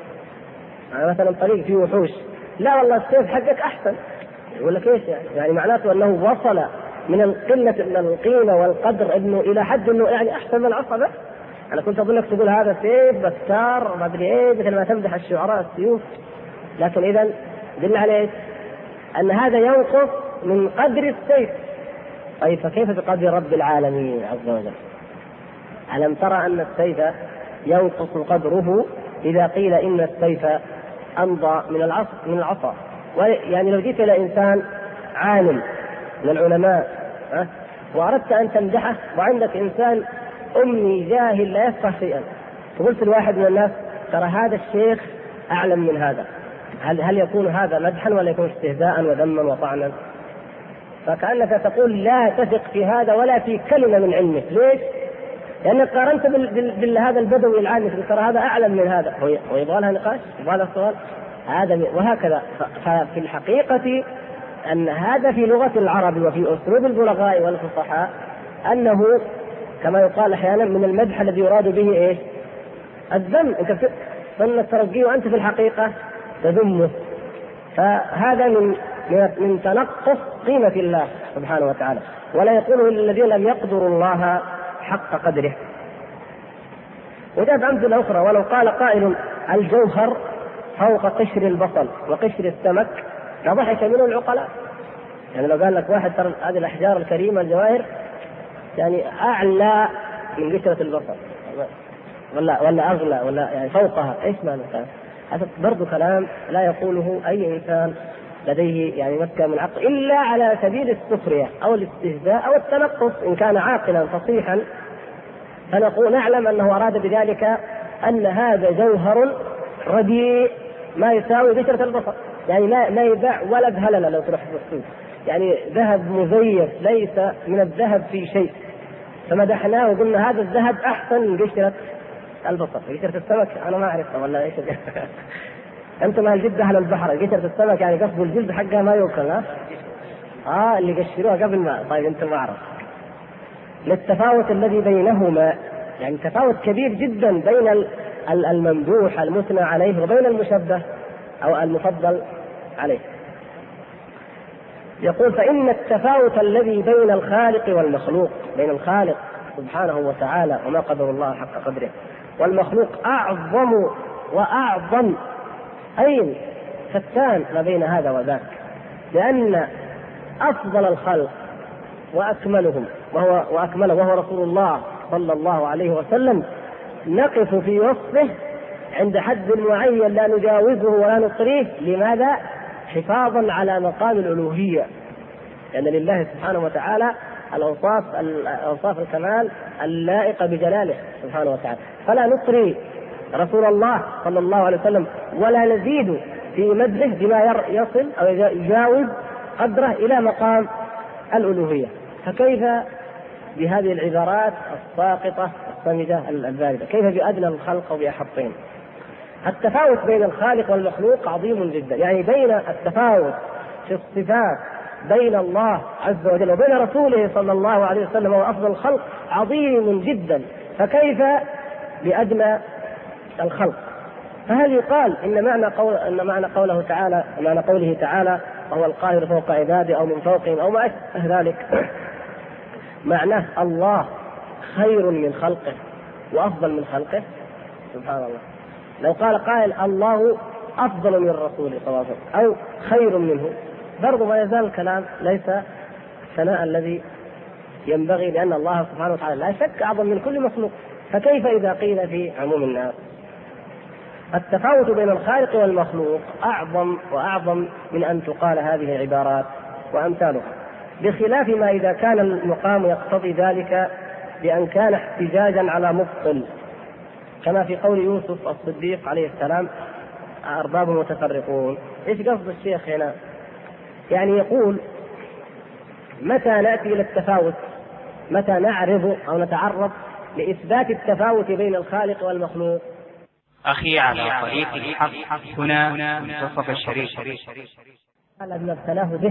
مثلا طريق فيه وحوش، لا والله السيف حقك أحسن، يقول لك إيش يعني معناته أنه وصل من القيمة والقدر إنه إلى حد إنه يعني أحسن من العصا. بس أنا كنت أظنك تقول هذا سيف بكار ما أدري إيه، مثل ما تمدح الشعراء السيوف. لكن إذا دل عليه أن هذا ينقص من قدر السيف. طيب فكيف بقدر رب العالمين عز وجل؟ ألم ترى أن السيف ينقص قدره إذا قيل إن السيف أمضى من العصا؟ يعني لو جيت إلى إنسان عالم من العلماء وأردت أن تمدحه، وعندك إنسان أمي جاهل لا يفقه شيئا، وقلت لواحد من الناس ترى هذا الشيخ أعلم من هذا، هل يكون هذا مدحا ولا يكون استهزاء وذما وطعنا؟ فكأنك تقول لا تثق في هذا ولا في كلمة من علمه. ليش؟ لأنك قارنت بهذا البدوي العامي، ترى هذا أعلم من هذا، ويبغى لها نقاش، يبغى لها سؤال، هذا وهكذا. ففي الحقيقة أن هذا في لغة العرب وفي أسلوب البلغاء والفصحاء أنه كما يقال أحيانا من المدح الذي يراد به إيه؟ الذم. أنت ظن الترقي وأنت في الحقيقة تذمه. فهذا من تنقص قيمة الله سبحانه وتعالى، ولا يقوله إلا الذين لم يقدروا الله حق قدره. وجاءت أمثلة أخرى، ولو قال قائل الجوهر فوق قشر البصل وقشر السمك لضحك منه العقلاء. يعني لو قال لك واحد ترى هذه الأحجار الكريمة الجواهر يعني أعلى من قشرة البصل، ولا أغلى ولا يعني فوقها، إيش معنى الكلام؟ هذا برضو كلام لا يقوله أي إنسان لديه يعني مكة من عقل، إلا على سبيل السخرية أو الاستهزاء أو التنقص. إن كان عاقلا فصيحا فنقول نعلم أنه أراد بذلك أن هذا جوهر رديء ما يساوي قشرة البصر، يعني ما يباع ولا بهللة لو تروح في السوق، يعني ذهب مزيف ليس من الذهب في شيء، فمدحناه وقلنا هذا الذهب أحسن من قشرة البصر. قشرة السمك أنا ما أعرفها ولا إيش أنتم أهل جدة أهل البحر، قشرة السمك يعني قصد الجلد حقها ما يوكل، اللي قشروها قبل ما. طيب أنتم ما أعرف للتفاوت الذي بينهما، يعني تفاوت كبير جدا بين الممدوح المثنى عليه وبين المشبه أو المفضل عليه. يقول فإن التفاوت الذي بين الخالق والمخلوق، بين الخالق سبحانه وتعالى وما قدر الله حق قدره والمخلوق أعظم وأعظم، أي فتان ما بين هذا وذاك، لأن أفضل الخلق وأكملهم وهو رسول الله صلى الله عليه وسلم نقف في وصفه عند حد معين لا نجاوزه ولا نطريه. لماذا؟ حفاظا على مقام الألوهية، لأن لله سبحانه وتعالى الأوصاف الكمال اللائقة بجلاله سبحانه وتعالى، فلا نطري رسول الله صلى الله عليه وسلم ولا نزيد في مدحه بما يصل أو يجاوز قدره إلى مقام الألوهية. فكيف بهذه العبارات الساقطة الصامدة الباردة؟ كيف بأدنى الخلق وبأحطهم؟ التفاوت بين الخالق والمخلوق عظيم جدا، يعني بين التفاوت في الصفات بين الله عز وجل وبين رسوله صلى الله عليه وسلم وأفضل الخلق عظيم جدا، فكيف بأدنى الخلق؟ فهل يقال إن معنى قوله تعالى، معنى قوله تعالى وهو القاهر فوق عباده أو من فوقهم أو ما أشبه ذلك، معناه الله خير من خلقه وأفضل من خلقه؟ سبحان الله. لو قال قائل الله أفضل من الرسول صلى الله عليه وسلم أو خير منه، برضو ما يزال الكلام ليس الثناء الذي ينبغي، لأن الله سبحانه وتعالى لا شك أعظم من كل مخلوق. فكيف إذا قيل في عموم الناس؟ التفاوت بين الخالق والمخلوق أعظم وأعظم من أن تقال هذه العبارات وأمثالها، بخلاف ما إذا كان المقام يقتضي ذلك بأن كان احتجاجا على مبطل، كما في قول يوسف الصديق عليه السلام أرباب متفرقون. إيش قصد الشيخ هنا؟ يعني يقول متى نأتي إلى التفاوت، متى نعرض أو نتعرض لإثبات التفاوت بين الخالق والمخلوق؟ أخي على طريق الحق هنا منتصف الشريف الذي ابتلاه به،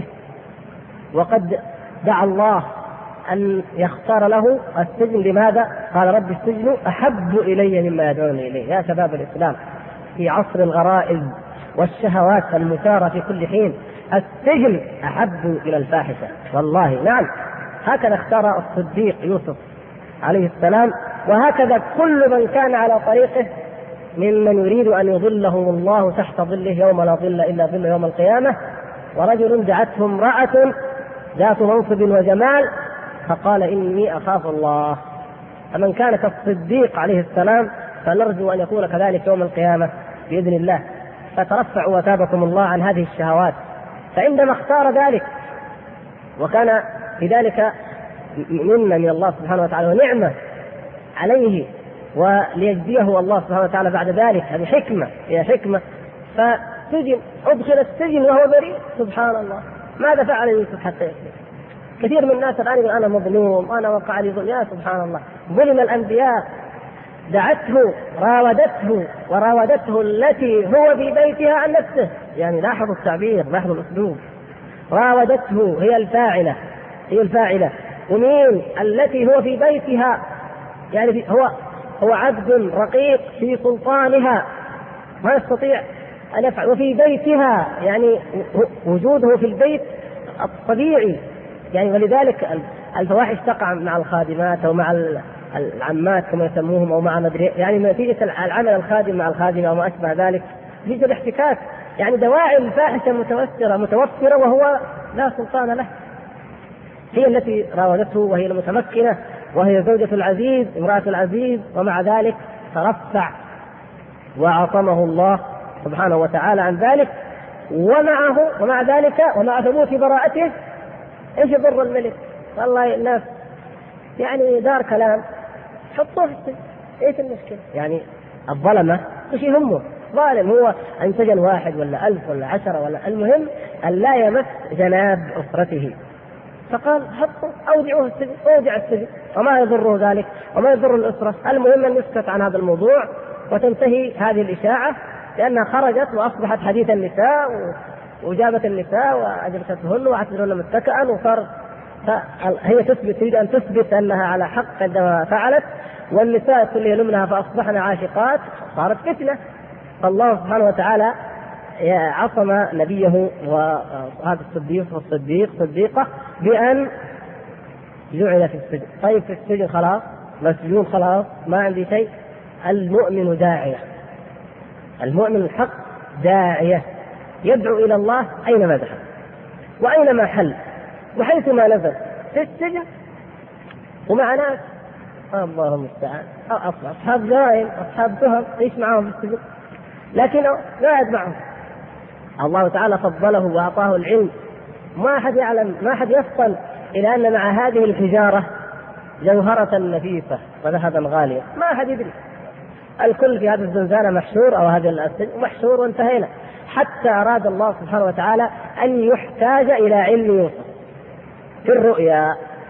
وقد دعا الله أن يختار له السجن. لماذا؟ قال رب السجن أحب إلي مما يدعوني إليه. يا شباب الإسلام في عصر الغرائز والشهوات المثارة في كل حين، السجن أحب إلى الفاحشة والله. نعم، هكذا اختار الصديق يوسف عليه السلام، وهكذا كل من كان على طريقه ممن يريد أن يظلهم الله تحت ظله يوم لا ظل إلا ظل يوم القيامة. ورجل دعته امرأة ذات منصب وجمال فقال إني أخاف الله. فمن كان كالصديق عليه السلام فنرجو أن يكون كذلك يوم القيامة بإذن الله. فترفعوا وتابكم الله عن هذه الشهوات. فعندما اختار ذلك وكان في ذلك منا من الله سبحانه وتعالى ونعمة عليه، وليجزيه الله سبحانه وتعالى بعد ذلك، هذه حكمة، هي حكمة. فسجن، أدخل السجن وهو بريء. سبحان الله، ماذا فعل يوسف حتى يسجن؟ كثير من الناس الآن يقول أنا مظلوم، أنا وقع لي ظلم. يا سبحان الله، ظلم الأنبياء، دعته وراودته التي هو في بيتها عن نفسه. يعني لاحظوا التعبير، لاحظوا الأسلوب. راودته هي الفاعلة، ومين التي هو في بيتها؟ يعني هو عبد رقيق في سلطانها ما يستطيع أن يفعل، وفي بيتها يعني وجوده في البيت الطبيعي. يعني ولذلك الفواحش تقع مع الخادمات أو مع العمات كما يسموهم أو مع مدري، يعني نتيجة العمل الخادم مع الخادمة أو ما أشبه ذلك يوجد الاحتكاك. يعني دواعي الفاحشة متوفرة وهو لا سلطان له. هي التي راودته وهي المتمكنة وهي زوجة العزيز امرأة العزيز، ومع ذلك ترفع وعصمه الله سبحانه وتعالى عن ذلك، ومع ذلك ومع ثبوت براءته ايش يضر الملك؟ والله الناس يعني دار كلام حطوه في السجن، ايش المشكله؟ يعني الظلمه ايش يهمه؟ ظالم هو ان سجن 1 ولا 1000 ولا 10 ولا، المهم ان لا يمس جناب اسرته، فقال حطوا اودعوه السجن، اودع السجن وما يضره ذلك وما يضر الاسره، المهم ان يسكت عن هذا الموضوع وتنتهي هذه الاشاعه، لانها خرجت واصبحت حديث النساء وجابت النساء واجلستهن واعتبرهن متكئا، وصار هي تريد ان تثبت انها على حق عندما فعلت، والنساء كل يلمنها فاصبحن عاشقات، صارت فتنه. فالله سبحانه وتعالى عصم نبيه وهذا الصديق صديقه بأن جعل في السجن. طيب في السجن خلاص، مسجون خلاص، ما عندي شيء. المؤمن داعية، المؤمن الحق داعية يدعو إلى الله أينما دخل وأينما حل وحيثما نزل، في السجن ومع ناس الله المستعان، أصحاب جرائم أصحاب تهم يعيش معهم في السجن، لكنه قاعد معهم. الله تعالى فضله وأعطاه العلم، ما أحد يعلم، ما أحد يفطن إلى أن مع هذه الحجارة جوهرة نفيسة وذهبا غاليا، ما أحد يدري. الكل في هذه الزنزانة محشور أو هذا السجن محشور وانتهينا. حتى أراد الله سبحانه وتعالى أن يحتاج إلى علم يوسف في الرؤيا،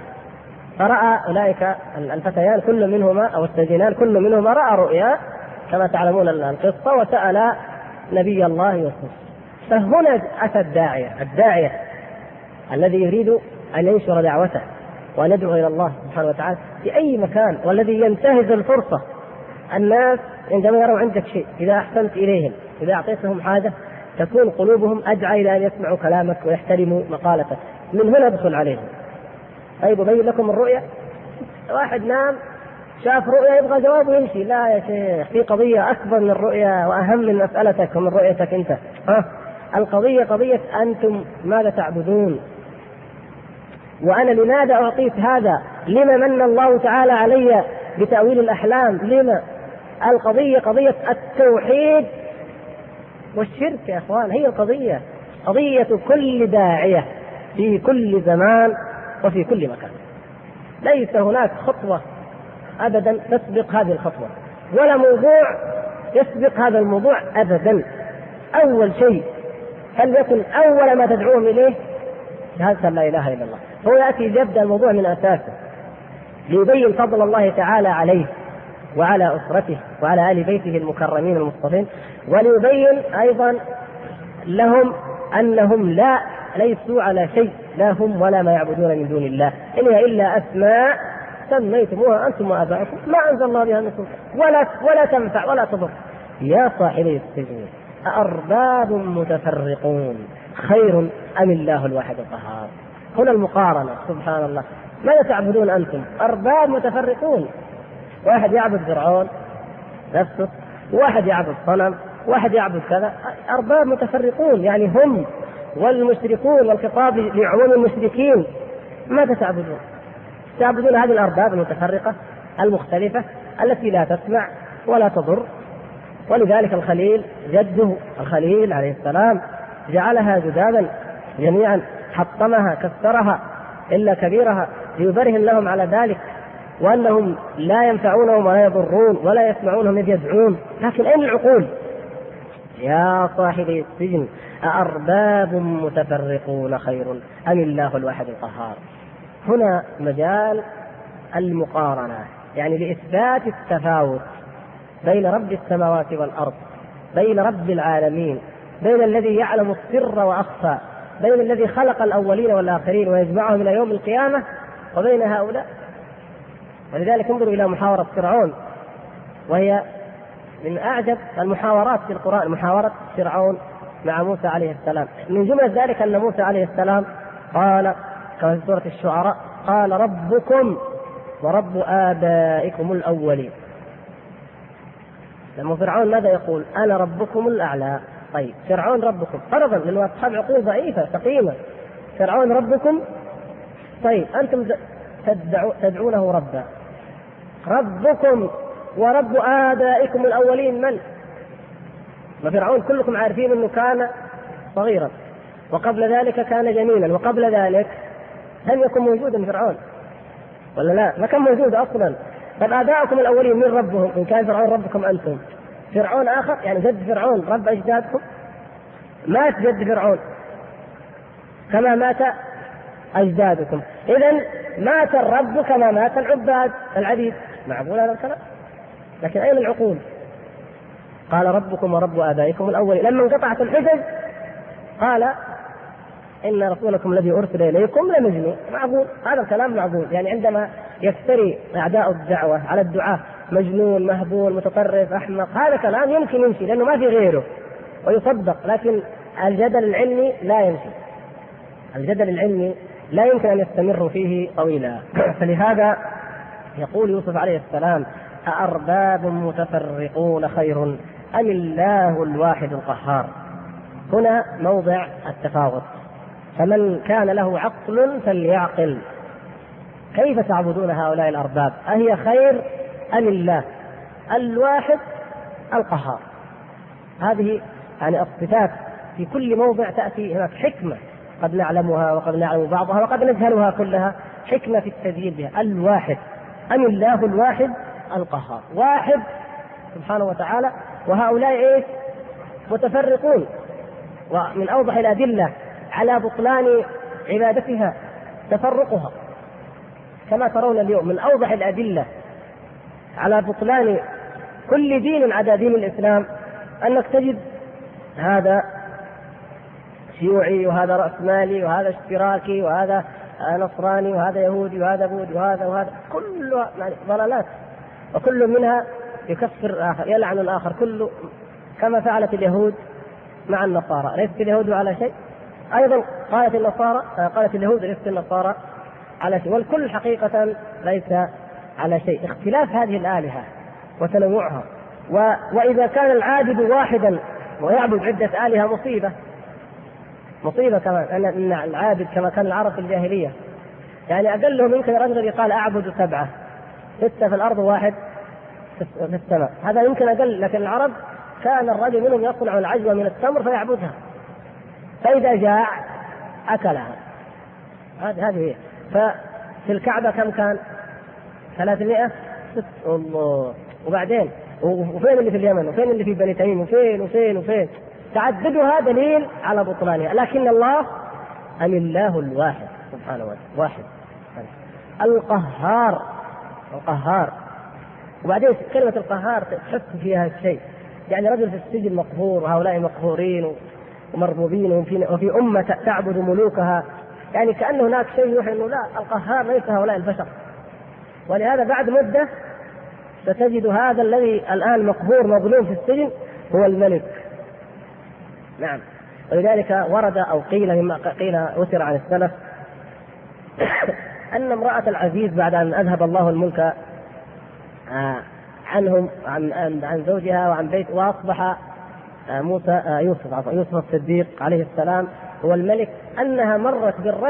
فرأى أولئك الفتيان كل منهما أو السجينان كل منهما رأى رؤيا كما تعلمون القصة، وسأل نبي الله يوسف. فهنا أتى الداعية الذي يريد أن ينشر دعوته وأن يدعو إلى الله سبحانه وتعالى في أي مكان، والذي ينتهز الفرصة. الناس عندما يروا عندك شيء، إذا أحسنت إليهم، إذا أعطيتهم حاجة، تكون قلوبهم أدعى إلى أن يسمعوا كلامك ويحترموا مقالتك. من هنا ادخل عليهم. طيب أبين لكم الرؤيا. واحد نام شاف رؤيا يبغى جواب ويمشي، لا يا شيخ، في قضية أكبر من الرؤيا وأهم من مسألتك ومن رؤيتك أنت. القضية قضية أنتم ماذا تعبدون، وأنا لماذا أعطيت هذا، لما من الله تعالى علي بتأويل الأحلام، لما. القضية قضية التوحيد والشرك يا أخوان، هي القضية، قضية كل داعية في كل زمان وفي كل مكان. ليس هناك خطوة أبدا تسبق هذه الخطوة، ولا موضوع يسبق هذا الموضوع أبدا. أول شيء فليكن أول ما تدعوهم إليه شهادة لا إله إلا الله. هو يأتي يبدأ الموضوع من أساسه ليبين فضل الله تعالى عليه وعلى أسرته وعلى آل بيته المكرمين المصطفين، وليبين أيضا لهم أنهم ليسوا على شيء، لا هم ولا ما يعبدون من دون الله، إنها إلا أسماء سميتموها أنتم وآباؤكم ما أنزل الله بها من سلطان ولا تنفع ولا تضر. يا صاحبي السجن أأرباب متفرقون خير أم الله الواحد القهار. هنا المقارنة، سبحان الله. ماذا تعبدون أنتم؟ أرباب متفرقون، واحد يعبد فرعون نفسه، واحد يعبد صنم، واحد يعبد كذا، أرباب متفرقون، يعني هم والمشركون، والخطاب لعموم المشركين. ماذا تعبدون؟ تعبدون هذه الأرباب المتفرقة المختلفة التي لا تسمع ولا تضر. ولذلك الخليل جده الخليل عليه السلام جعلها جذابا جميعا، حطمها كسرها إلا كبيرها ليبرهن لهم على ذلك، وأنهم لا ينفعونهم ولا يضرون ولا يسمعونهم إذ يدعون. لكن أين العقول؟ يا صاحبي السجن أأرباب متفرقون خير أم الله الواحد القهار. هنا مجال المقارنة، يعني لإثبات التفاوت بين رب السماوات والأرض، بين رب العالمين، بين الذي يعلم السر وأخفى، بين الذي خلق الأولين والآخرين ويجمعهم إلى يوم القيامة، وبين هؤلاء. ولذلك انظروا إلى محاورة فرعون، وهي من أعجب المحاورات في القرآن، محاورة فرعون مع موسى عليه السلام. من جملة ذلك أن موسى عليه السلام قال كما في سورة الشعراء: قال ربكم ورب آبائكم الأولين. لما فرعون ماذا يقول؟ أنا ربكم الأعلى. طيب فرعون ربكم فرضا لأنه أصحاب عقول ضعيفة سقيمة، فرعون ربكم، طيب أنتم تدعونه ربا، ربكم ورب آبائكم الأولين من؟ وفرعون كلكم عارفين أنه كان صغيرا، وقبل ذلك كان جميلا، وقبل ذلك لم يكن موجودا فرعون، ولا لا؟ ما كان موجود أصلا. طب آبائكم الأولين من ربهم؟ إن كان فرعون ربكم أنتم، فرعون آخر يعني جد فرعون رب أجدادكم؟ مات جد فرعون كما مات أجدادكم، إذن مات الرب كما مات العباد العبيد. معقول هذا الكلام؟ لكن أين العقول؟ قال ربكم ورب آبائكم الأولين. لما انقطعت الحجج قال إن رسولكم الذي أرسل إليكم لمجنون. معقول هذا الكلام؟ معقول يعني عندما يفتري أعداء الدعوة على الدعاة مجنون مهبول متطرف أحمق، هذا كلام يمكن يمشي لأنه ما في غيره ويصدق، لكن الجدل العلمي لا يمشي. الجدل العلمي لا يمكن أن يستمر فيه طويلا. فلهذا يقول يوسف عليه السلام: أأرباب متفرقون خير أم الله الواحد القهار؟ هنا موضع التفاوت، فمن كان له عقل فليعقل. كيف تعبدون هؤلاء الأرباب؟ أهي خير أم الله الواحد القهار؟ هذه يعني الصفات في كل موضع تأتي هناك حكمة، قد نعلمها وقد نعلم بعضها وقد نجهلها كلها، حكمة في التدليل بها. الواحد أم الله الواحد القهار؟ واحد سبحانه وتعالى، وهؤلاء إيه؟ متفرقون. ومن أوضح الأدلة على بطلان عبادتها تفرقها، كما ترون اليوم من أوضح الأدلة على بطلان كل دين عدا دين الإسلام أنك تجد هذا شيوعي وهذا رأسمالي وهذا اشتراكي وهذا نصراني وهذا يهودي وهذا بوذي وهذا كلها يعني ضلالات، وكل منها يكفر الآخر يلعن الآخر، كله كما فعلت اليهود مع النصارى. ليست اليهود على شيء، أيضا قالت اليهود ليست النصارى على شيء، والكل حقيقة ليس على شيء. اختلاف هذه الآلهة وتنوعها، وإذا كان العابد واحدا ويعبد عدة آلهة مصيبة كمان. أن العابد كما كان العرب في الجاهلية، يعني أقلهم يمكن رجل يقال أعبد 7، 6 في الأرض و1 في السماء، هذا يمكن أقل. لكن العرب كان الرجل منهم يصنع العجوة من التمر فيعبدها، فإذا جاع أكلها. هذه هي. ففي الكعبة كم كان؟ 300. الله. وبعدين وفين اللي في اليمن وفين اللي في بني تميم وفين تعددها دليل على بطلانها. لكن الله أم الله الواحد سبحانه وتعالى واحد القهار. وبعدين كلمة القهار تحس فيها شيء، يعني رجل في السجن مقهور وهؤلاء مقهورين ومربوبين وفي أمة تعبد ملوكها، يعني كأن هناك شيء يوحي أنه لا، القهار ليس هؤلاء البشر. ولهذا بعد مدة ستجد هذا الذي الآن مقهور مظلوم في السجن هو الملك. نعم. ولذلك ورد أو قيل مما قيل أثر عن السلف أن امرأة العزيز بعد أن أذهب الله الملك عنهم عن زوجها وعن بيت، وأصبح يوسف الصديق عليه السلام هو الملك، أنها مرت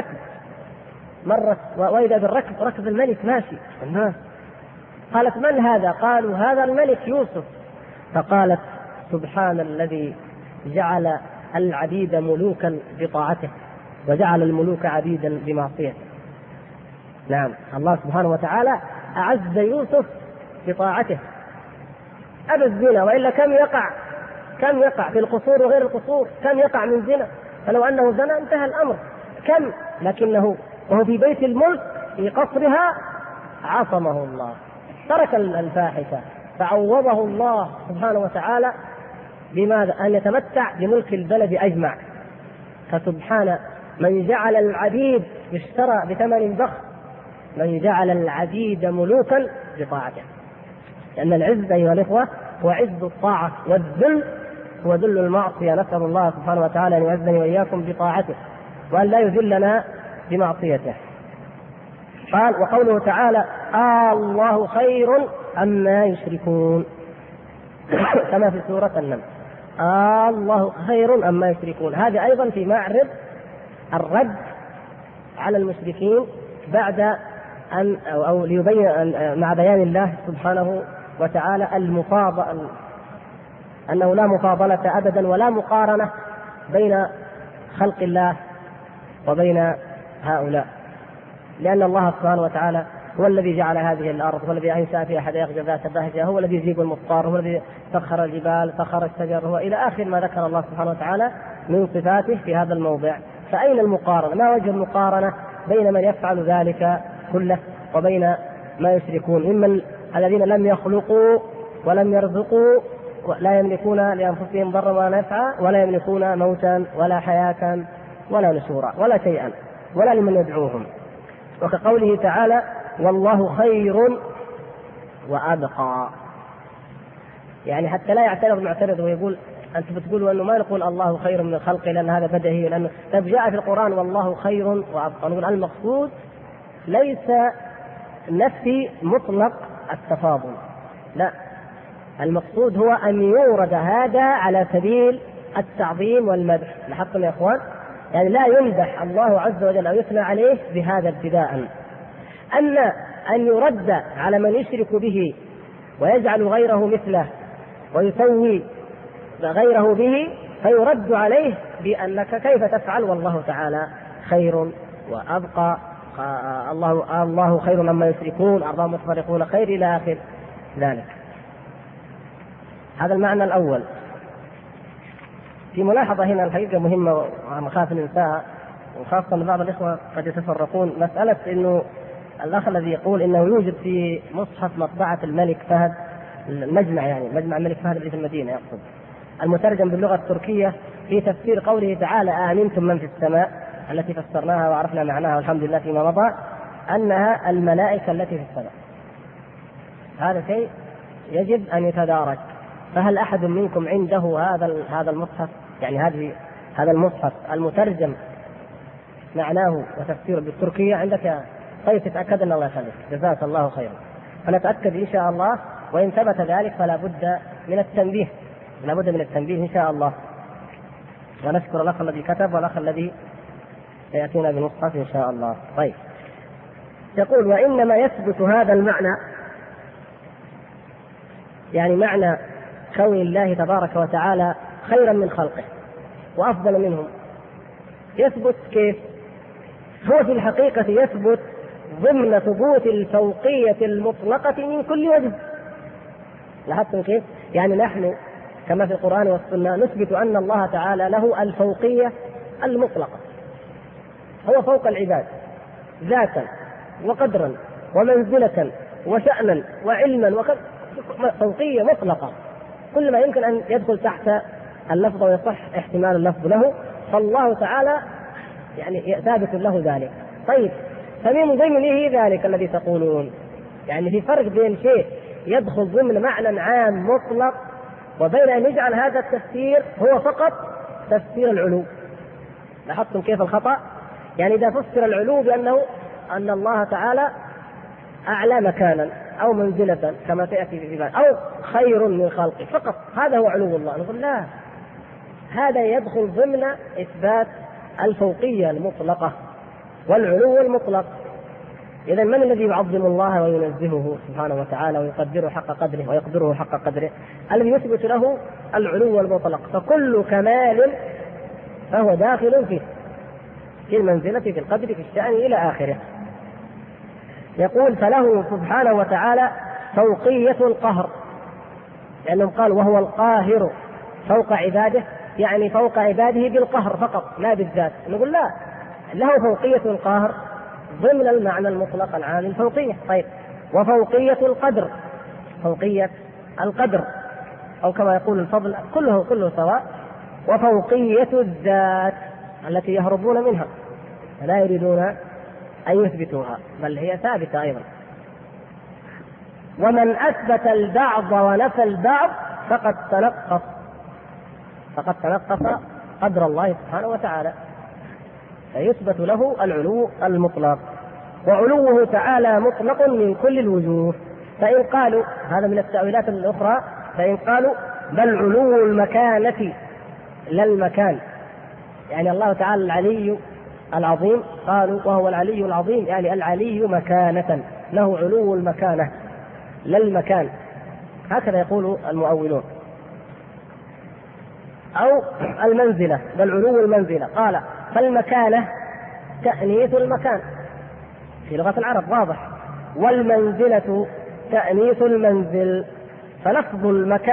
وإذا بالركب ركب الملك ماشي الناس. قالت: من هذا؟ قالوا: هذا الملك يوسف. فقالت: سبحان الذي جعل العبيد ملوكا بطاعته وجعل الملوك عبيدا بمعصيته. نعم، الله سبحانه وتعالى أعز يوسف بطاعته، أبى الزنا، وإلا كم يقع في القصور وغير القصور، كم يقع من زنا، فلو أنه زنا انتهى الأمر، كم. لكنه وهو في بيت الملك في قصرها عصمه الله، ترك الفاحشة، فعوضه الله سبحانه وتعالى بماذا؟ أن يتمتع بملك البلد أجمع. فسبحان من جعل العبيد يشترى بثمن ضخم، من جعل العبيد ملوكا بطاعته. لأن العز أيها الإخوة هو عز الطاعة، والذل هو ذل المعصية. نسأل الله سبحانه وتعالى أن يعزني وإياكم بطاعته وأن لا يذلنا بمعصيته. قال: وقوله تعالى: الله خير أما يشركون، كما في سورة النمل، الله خير أما يشركون. هذا أيضا في معرض الرد على المشركين بعد أن أو ليبين مع بيان الله سبحانه وتعالى أنه لا مفاضلة أبدا ولا مقارنة بين خلق الله وبين هؤلاء، لأن الله سبحانه وتعالى هو الذي جعل هذه الأرض، هو الذي أنشأ فيها حدائق ذات بهجة، هو الذي يجيب المضطر، هو الذي سخر الجبال، سخر الشجر، هو إلى آخر ما ذكر الله سبحانه وتعالى من صفاته في هذا الموضع. فأين المقارنة؟ ما وجه المقارنة بين من يفعل ذلك كله وبين ما يشركون ممن الذين لم يخلقوا ولم يرزقوا، لا يملكون لأنفسهم ضرا ولا نفعا، ولا يملكون موتا ولا حياة ولا نشورا ولا شيئا، ولا لمن يدعوهم. وكقوله تعالى: والله خير وأبقى. يعني حتى لا يعترض معترض ويقول أنت بتقولوا أنه ما نقول الله خير من الخلق لأن هذا بدهي، لأنه جاء في القرآن والله خير وأبقى. نقول المقصود ليس نفي مطلق التفاضل، لا، المقصود هو أن يورد هذا على سبيل التعظيم والمدح. لاحظتم يا إخوان؟ يعني لا يمدح الله عز وجل أو يثنى عليه بهذا ابتداء. أن يرد على من يشرك به ويجعل غيره مثله ويسوي غيره به، فيرد عليه بأنك كيف تفعل والله تعالى خير وأبقى، الله خير مما يشركون، أرباب متفرقون خير، إلى آخر ذلك. هذا المعنى الأول. في ملاحظة هنا الحقيقة مهمة ومخاف ننساها، وخاصة بعض الإخوة قد يتفرقون، مسألة إنه الأخ الذي يقول إنه يوجد في مصحف مطبعة الملك فهد، المجمع يعني مجمع الملك فهد اللي في المدينة، يقصد المترجم باللغة التركية، في تفسير قوله تعالى: آمنتم من في السماء، التي فسرناها وعرفنا معناها والحمد لله فيما مضى، أنها الملائكة التي في السماء. هذا شيء يجب أن يتدارك. فهل أحد منكم عنده هذا المصحف؟ يعني هذا المصحف المترجم معناه وتفسيره بالتركية عندك؟ طيب تتأكد أن الله يخليك، جزاك الله خيرا. فنتأكد إن شاء الله، وإن ثبت ذلك فلا بد من التنبيه، إن شاء الله. ونشكر الأخ الذي كتب والأخ الذي سيأتينا بمصحف إن شاء الله. طيب، يقول: وإنما يثبت هذا المعنى، يعني معنى كون الله تبارك وتعالى خيرا من خلقه وأفضل منهم، يثبت كيف؟ هو في الحقيقة يثبت ضمن ثبوت الفوقية المطلقة من كل وجه. لاحظتم كيف؟ يعني نحن كما في القرآن والسنة نثبت أن الله تعالى له الفوقية المطلقة، هو فوق العباد ذاتا وقدرا ومنزلة وشأنا وعلما، فوقية مطلقة، كل ما يمكن أن يدخل تحت اللفظ ويصح احتمال اللفظ له، فالله تعالى يعني ثابت له ذلك. طيب، فمن ضمنه ذلك الذي تقولون، يعني في فرق بين شيء يدخل ضمن معنى عام مطلق وبين أن يجعل هذا التفسير هو فقط تفسير العلو. لاحظتم كيف الخطأ؟ يعني إذا فسر العلو بأنه أن الله تعالى أعلى مكانا أو منزلة كما تأتي في ذلك، أو خير من خلقه فقط، هذا هو علو الله. نقول لا، هذا يدخل ضمن إثبات الفوقية المطلقة والعلو المطلق. إذا من الذي يعظم الله وينزهه سبحانه وتعالى ويقدره حق قدره ويقدره حق قدره؟ الذي يثبت له العلو المطلق. فكل كمال فهو داخل فيه، في المنزلة، في القدر، في الشأن، إلى آخره. يقول: فله سبحانه وتعالى فوقية القهر، لأنهم قال وهو القاهر فوق عباده، يعني فوق عباده بالقهر فقط لا بالذات. نقول لا، له فوقية القهر ضمن المعنى المطلق العام الفوقية. طيب، وفوقية القدر، فوقية القدر، أو كما يقول الفضل، كله سواء. وفوقية الذات التي يهربون منها لا يريدون أن يثبتوها، بل هي ثابتة أيضا. ومن أثبت البعض ونفى البعض فقد تنقص قدر الله سبحانه وتعالى، فيثبت له العلو المطلق، وعلوه تعالى مطلق من كل الوجوه. فإن قالوا، هذا من التأويلات الأخرى، فإن قالوا بل علو المكانة لا المكان، يعني الله تعالى العلي العظيم، قالوا وهو العلي العظيم، يعني العلي مكانة، له علو المكانة لا المكان. هكذا يقول المؤولون. أو المنزلة، بل علو المنزلة. قال فالمكانة تأنيث المكان في لغة العرب واضح، والمنزلة تأنيث المنزل. فلفظ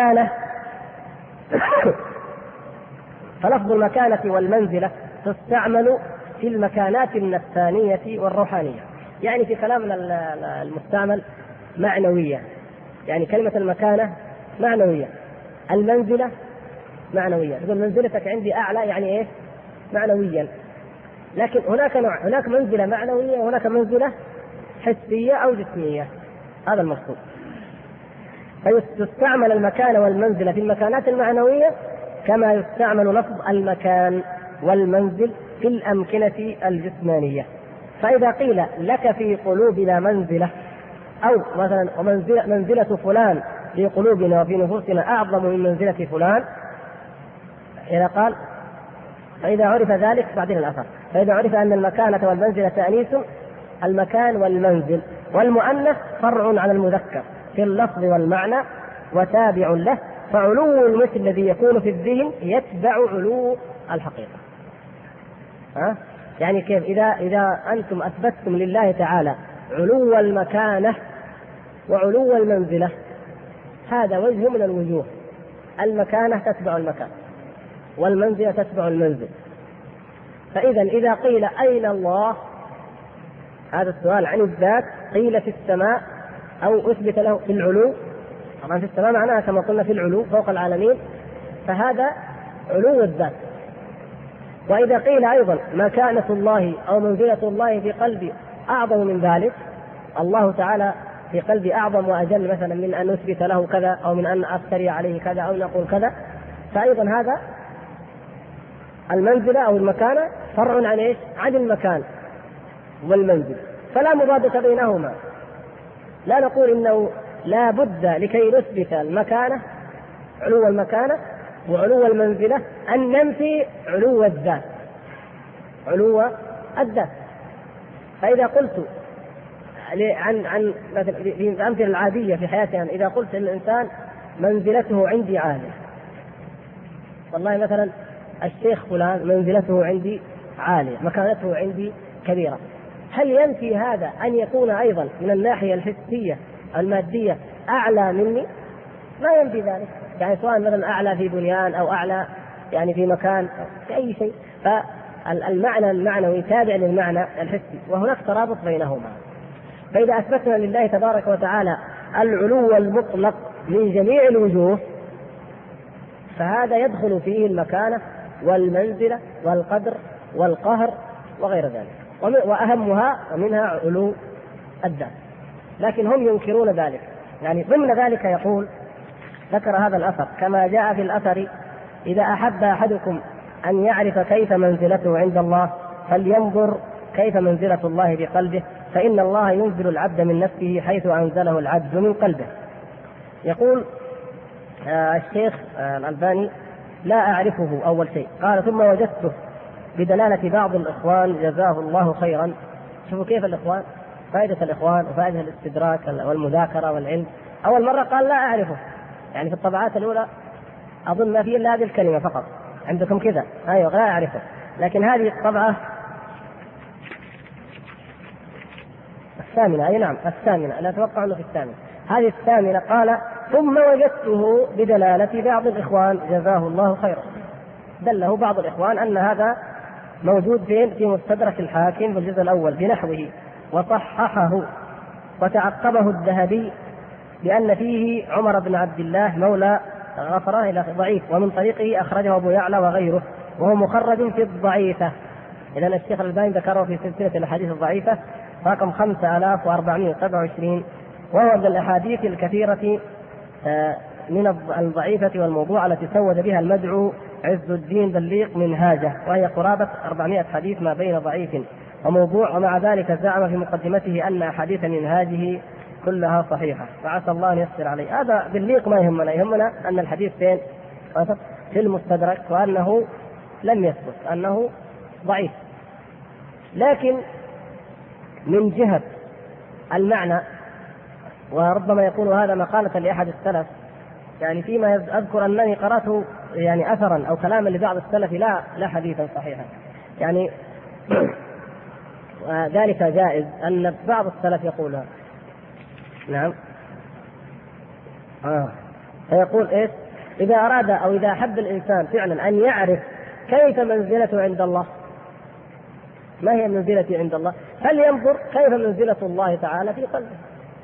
المكانة والمنزلة تستعمل في المكانات النفسانية والروحانية. يعني في كلامنا المستعمل معنوية، يعني كلمة المكانة معنوية، المنزلة معنوية. تقول منزلتك عندي أعلى، يعني إيه؟ معنويا. لكن هناك منزلة معنوية وهناك منزلة حسية أو جسمية، هذا المقصود. فيستعمل المكان والمنزلة في المكانات المعنوية كما يستعمل لفظ المكان والمنزل في الأمكنة الجسمانية. فإذا قيل لك في قلوبنا منزلة، أو مثلا منزلة فلان في قلوبنا وفي نفوسنا أعظم من منزلة فلان، إذا قال فإذا عرف ذلك بعدين الأثر، فإذا عرف أن المكانة والمنزلة تأنيث المكان والمنزل، والمؤنث فرع على المذكر في اللفظ والمعنى وتابع له، فعلو المثل الذي يكون في الذهن يتبع علو الحقيقة. يعني كيف؟ إذا أنتم أثبتتم لله تعالى علو المكانة وعلو المنزلة، هذا وجه من الوجوه. المكانة تتبع المكان والمنزلة تتبع المنزل. فإذا إذا قيل أين الله، هذا السؤال عن الذات، قيل في السماء أو أثبت له في العلو. طبعا في السماء معناها كما قلنا في العلو فوق العالمين، فهذا علو الذات. وإذا قيل أيضا مكانة الله أو منزلة الله في قلبي أعظم من ذلك، الله تعالى في قلبي أعظم وأجل مثلا من أن نثبت له كذا أو من أن أفتري عليه كذا أو نقول كذا، فأيضا هذا المنزلة أو المكانة فرع عن إيش؟ عن المكان والمنزل، فلا مضادة بينهما. لا نقول إنه لا بد لكي نثبت المكانة علو المكانة وعلو المنزلة أن ننفي علو الذات، علو الذات. فإذا قلت عن مثلا في الأمثلة العادية في حياتنا، إذا قلت الإنسان منزلته عندي عالية، والله مثلا الشيخ فلان منزلته عندي عالية، مكانته عندي كبيرة، هل ينفي هذا أن يكون أيضا من الناحية الحسية المادية أعلى مني؟ ما ينفي ذلك. يعني سواء مثلا أعلى في بنيان أو أعلى يعني في مكان في أي شيء، فالمعنى المعنوي تابع للمعنى الحسي، وهناك ترابط بينهما. فإذا أثبتنا لله تبارك وتعالى العلو المطلق من جميع الوجوه، فهذا يدخل فيه المكانة والمنزلة والقدر والقهر وغير ذلك، وأهمها ومنها علو الذات. لكن هم ينكرون ذلك. يعني ضمن ذلك يقول، ذكر هذا الأثر كما جاء في الأثر: إذا أحب أحدكم أن يعرف كيف منزلته عند الله فلينظر كيف منزلة الله في قلبه، فإن الله ينزل العبد من نفسه حيث أنزله العبد من قلبه. يقول الشيخ الألباني: لا أعرفه أول شيء. قال: ثم وجدته بدلالة بعض الإخوان جزاه الله خيرا. شوفوا كيف الإخوان، فائدة الإخوان وفائدة الاستدراك والمذاكرة والعلم. أول مرة قال لا أعرفه، يعني في الطبعات الأولى أظن ما فيه إلا هذه الكلمة فقط، عندكم كذا أيوة لا أعرفه، لكن هذه الطبعة الثامنة، أي نعم الثامنة، لا أتوقع أنه في الثامنة، هذه الثامنة. قال: ثم وجدته بدلالة بعض الإخوان جزاه الله خيرا. دله بعض الإخوان أن هذا موجود في مستدرك الحاكم في الجزء الأول بنحوه، وصححه وتعقبه الذهبي بأن فيه عمر بن عبد الله مولى غفران إلى ضعيف، ومن طريقه أخرجه أبو يعلى وغيره، وهو مخرج في الضعيفة. إذا الشيخ الألباني ذكره في سلسلة الأحاديث الضعيفة رقم 5427، وهو من الأحاديث الكثيرة من الضعيفة والموضوع التي سود بها المدعو عز الدين بليق منهاجه، وهي قرابة 400 حديث ما بين ضعيف وموضوع، ومع ذلك زعم في مقدمته أن أحاديث منهاجه كلها صحيحة، فعسى الله أن يسر عليه. هذا بليق ما يهمنا، يهمنا أن الحديث في المستدرك وأنه لم يثبت، أنه ضعيف. لكن من جهة المعنى، وربما يكون هذا مقالة لأحد السلف يعني فيما أذكر أنني قرأته يعني أثرا أو كلاما لبعض السلف لا حديثا صحيحا يعني ذلك جائز أن بعض السلف يقول نعم فيقول إيه إذا أراد أو إذا أحب الإنسان فعلا أن يعرف كيف منزلته عند الله، ما هي منزلتي عند الله، فلينظر كيف منزلة الله تعالى في قلبه.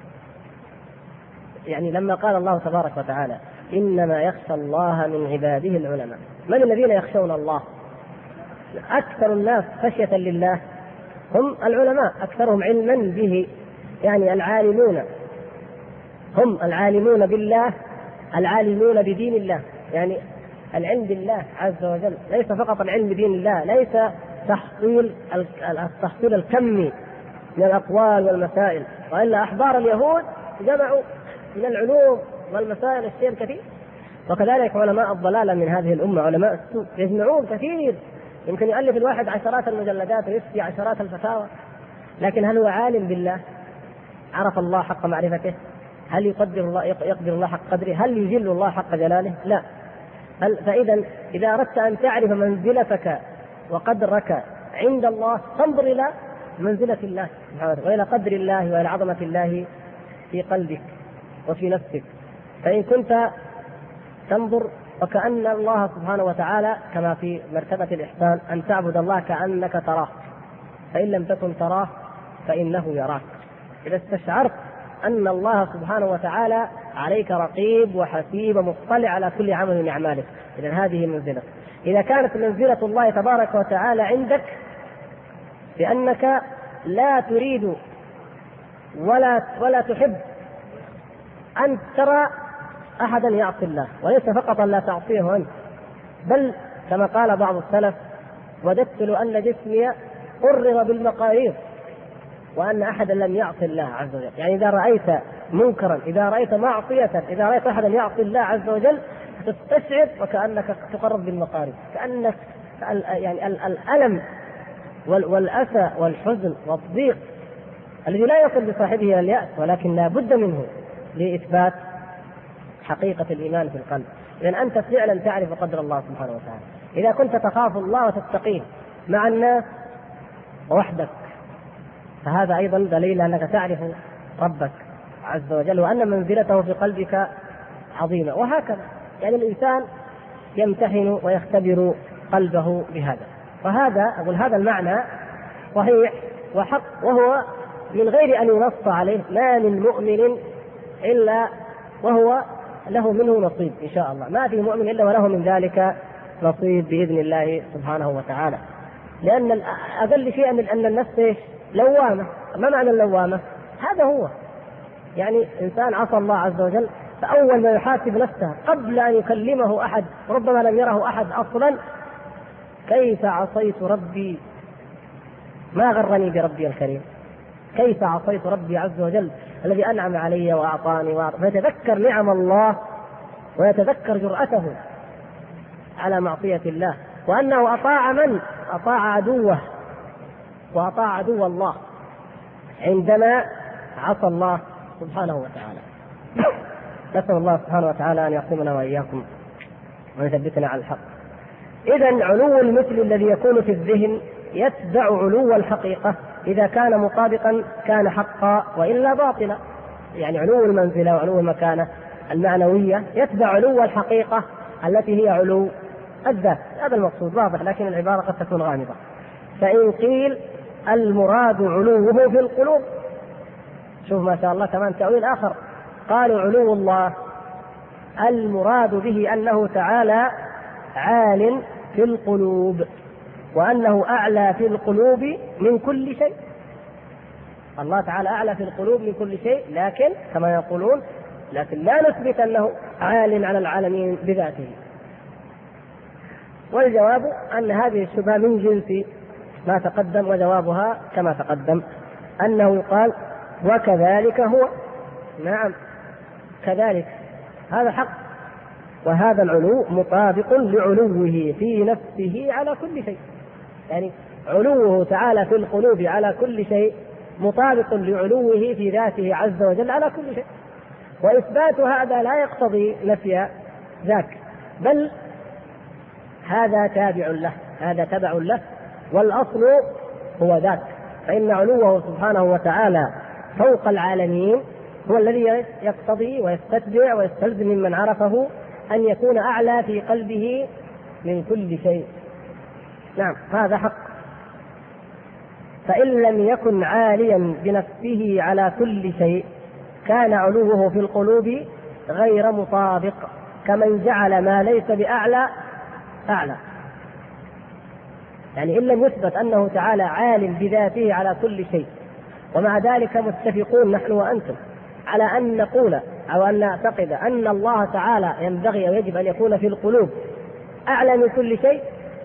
يعني لما قال الله تبارك وتعالى إنما يخشى الله من عباده العلماء، من الذين يخشون الله؟ أكثر الناس خشية لله هم العلماء، أكثرهم علما به، يعني العالمون، هم العالمون بالله، العالمون بدين الله. يعني العلم بالله عز وجل ليس فقط العلم بدين الله، ليس التحصيل الكمي من الأقوال والمسائل، وإلا أحبار اليهود جمعوا من العلوم والمسائل الشيء الكثير، وكذلك علماء الضلالة من هذه الأمة علماء السوء يجمعون كثير، يمكن يؤلف الواحد عشرات المجلدات ويفتي عشرات الفتاوى، لكن هل هو عالم بالله؟ عرف الله حق معرفته؟ هل يقدر الله حق قدره؟ هل يجل الله حق جلاله؟ لا. فإذا إذا أردت أن تعرف منزلتك وقدرك عند الله فانظر إلى منزلة الله وإلى قدر الله وإلى عظمة الله في قلبك وفي نفسك. فإن كنت تنظر وكأن الله سبحانه وتعالى كما في مرتبة الإحسان أن تعبد الله كأنك تراه، فإن لم تكن تراه فإنه يراك. إذا استشعرت أن الله سبحانه وتعالى عليك رقيب وحسيب مطلع على كل عمل من أعمالك، إذا هذه منزلة. إذا كانت منزلة الله تبارك وتعالى عندك بأنك لا تريد ولا تحب أن ترى أحدا يعصي الله، وليس فقط أن لا تعصيه أنت، بل كما قال بعض السلف وددت له أن جسمي قرر بالمقارير وأن أحدا لم يعصي الله عز وجل. يعني إذا رأيت منكرا، إذا رأيت معصية، إذا رأيت أحدا يعصي الله عز وجل تستشعر وكأنك تقرب بالمقارير، كأنك يعني الألم والأسى والحزن والضيق الذي لا يصل بصاحبه إلى اليأس ولكن لا بد منه لإثبات حقيقة الإيمان في القلب. لأن أنت فعلا تعرف قدر الله سبحانه وتعالى. إذا كنت تخاف الله وتتقيه مع الناس وحدك فهذا أيضا دليل أنك تعرف ربك عز وجل وأن منزلته في قلبك عظيمة. وهكذا يعني الإنسان يمتحن ويختبر قلبه بهذا. وهذا أقول هذا المعنى صحيح وحق، وهو من غير أن ينص عليه، ما من مؤمن إلا وهو له منه نصيب إن شاء الله، ما في مؤمن إلا وله من ذلك نصيب بإذن الله سبحانه وتعالى. لأن أقل شيء أن النفس لوامة. ما معنى اللوامة؟ هذا هو يعني إنسان عصى الله عز وجل، فأول ما يحاسب نفسه قبل أن يكلمه أحد ربما لم يره أحد أصلا: كيف عصيت ربي، ما غرني بربي الكريم، كيف عصيت ربي عز وجل الذي أنعم علي وأعطاني. فيتذكر نعم الله ويتذكر جرأته على معصية الله، وأنه أطاع من؟ أطاع عدوه وأطاع عدو الله عندما عصى الله سبحانه وتعالى. نسأل الله سبحانه وتعالى أن يقومنا وإياكم ويثبتنا على الحق. إذن علو المثل الذي يكون في الذهن يتبع علو الحقيقة، إذا كان مطابقا كان حقا وإلا باطلا. يعني علو المنزلة وعلو المكانة المعنوية يتبع علو الحقيقة التي هي علو الذات. هذا المقصود واضح، لكن العبارة قد تكون غامضة. فإن قيل المراد علوه في القلوب، شوف ما شاء الله كمان تأويل آخر، قالوا علو الله المراد به أنه تعالى عال في القلوب، وأنه أعلى في القلوب من كل شيء. الله تعالى أعلى في القلوب من كل شيء، لكن كما يقولون لكن لا نثبت أنه عال على العالمين بذاته. والجواب أن هذه الشبهة من جنس ما تقدم، وجوابها كما تقدم أنه يقال وكذلك هو. نعم كذلك، هذا حق، وهذا العلو مطابق لعلوه في نفسه على كل شيء. يعني علوه تعالى في القلوب على كل شيء مطابق لعلوه في ذاته عز وجل على كل شيء. وإثبات هذا لا يقتضي نفي ذاك، بل هذا تابع له، هذا تبع له، والأصل هو ذاك. فإن علوه سبحانه وتعالى فوق العالمين هو الذي يقتضي ويستتبع ويستلزم ممن عرفه أن يكون أعلى في قلبه من كل شيء. نعم، هذا حق. فإن لم يكن عاليا بنفسه على كل شيء كان علوه في القلوب غير مطابق، كمن جعل ما ليس بأعلى أعلى. يعني إن لم يثبت أنه تعالى عالم بذاته على كل شيء، ومع ذلك متفقون نحن وأنتم على أن نقول أو أن نعتقد أن الله تعالى ينبغي ويجب أن يكون في القلوب أعلى من كل شيء،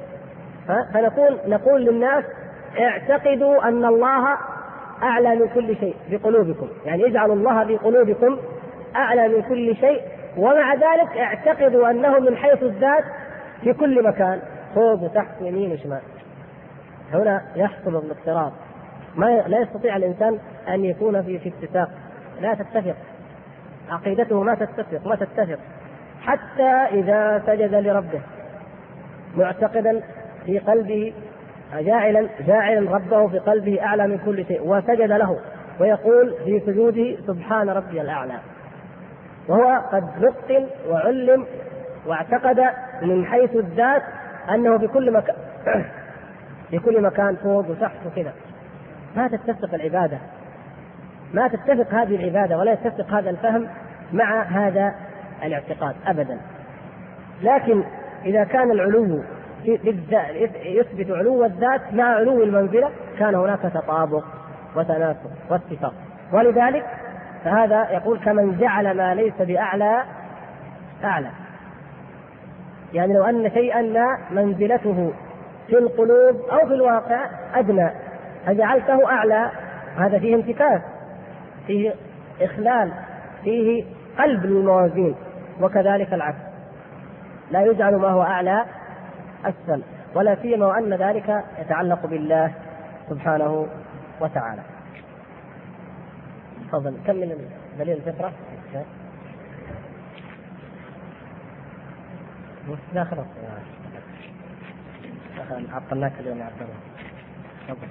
نقول للناس اعتقدوا أن الله أعلى من كل شيء بقلوبكم، يعني اجعلوا الله في قلوبكم أعلى من كل شيء، ومع ذلك اعتقدوا أنه من حيث الذات في كل مكان، فوق وتحت يمين وشمال. هنا يحصل الاضطراب، لا يستطيع الإنسان أن يكون في اتفاق، لا تتفق عقيدته، ما تتفق حتى إذا سجد لربه معتقدا في قلبه، جاعلا ربه في قلبه أعلى من كل شيء، وسجد له ويقول في سجوده سبحان ربي الأعلى، وهو قد نقل وعلم واعتقد من حيث الذات أنه في كل مكان فوق وتحت وكذا. ما تتفق العبادة، ما تتفق هذه العبادة ولا يتفق هذا الفهم مع هذا الاعتقاد أبدا. لكن إذا كان العلو يثبت علو الذات مع علو المنزلة كان هناك تطابق وتناسق واتفاق. ولذلك فهذا يقول كمن جعل ما ليس بأعلى أعلى، يعني لو أن شيئا ما منزلته في القلوب أو في الواقع أدنى فجعلته أعلى، هذا فيه انتكاس، فيه إخلال، فيه قلب للموازين. وكذلك العكس، لا يجعل ما هو أعلى أسفل، ولا سيما وأن ذلك يتعلق بالله سبحانه وتعالى. تفضل كمل دليل الفطرة. لا خلاص عطلناك اليوم يا عبد الله.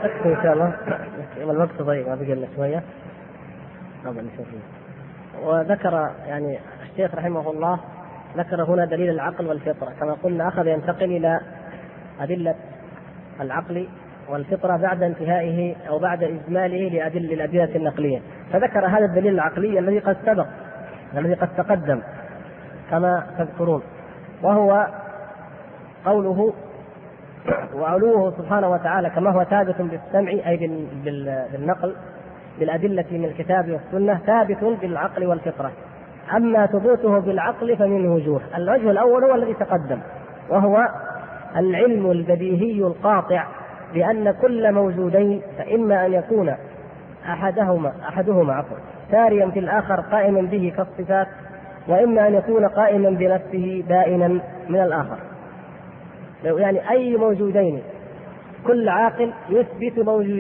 إن شاء الله الوقت ضيق ما بقي لنا شوية. وذكر يعني الشيخ رحمه الله ذكر هنا دليل العقل والفطرة، كما قلنا أخذ ينتقل إلى أدلة العقل والفطرة بعد انتهائه أو بعد إجماله للأدلة النقلية، فذكر هذا الدليل العقلي الذي قد سبق الذي قد تقدم كما تذكرون، وهو قوله وعلوه سبحانه وتعالى كما هو ثابت بالسمع أي بالنقل بالأدلة من الكتاب والسنة ثابت بالعقل والفطرة. أما ثبوته بالعقل فمن وجوه. الوجه الأول هو الذي تقدم، وهو العلم البديهي القاطع بأن كل موجودين فإما أن يكون أحدهما ساريا في الآخر قائما به كالصفات، وإما أن يكون قائما بنفسه بائنا من الآخر. يعني أي موجودين، كل عاقل يثبت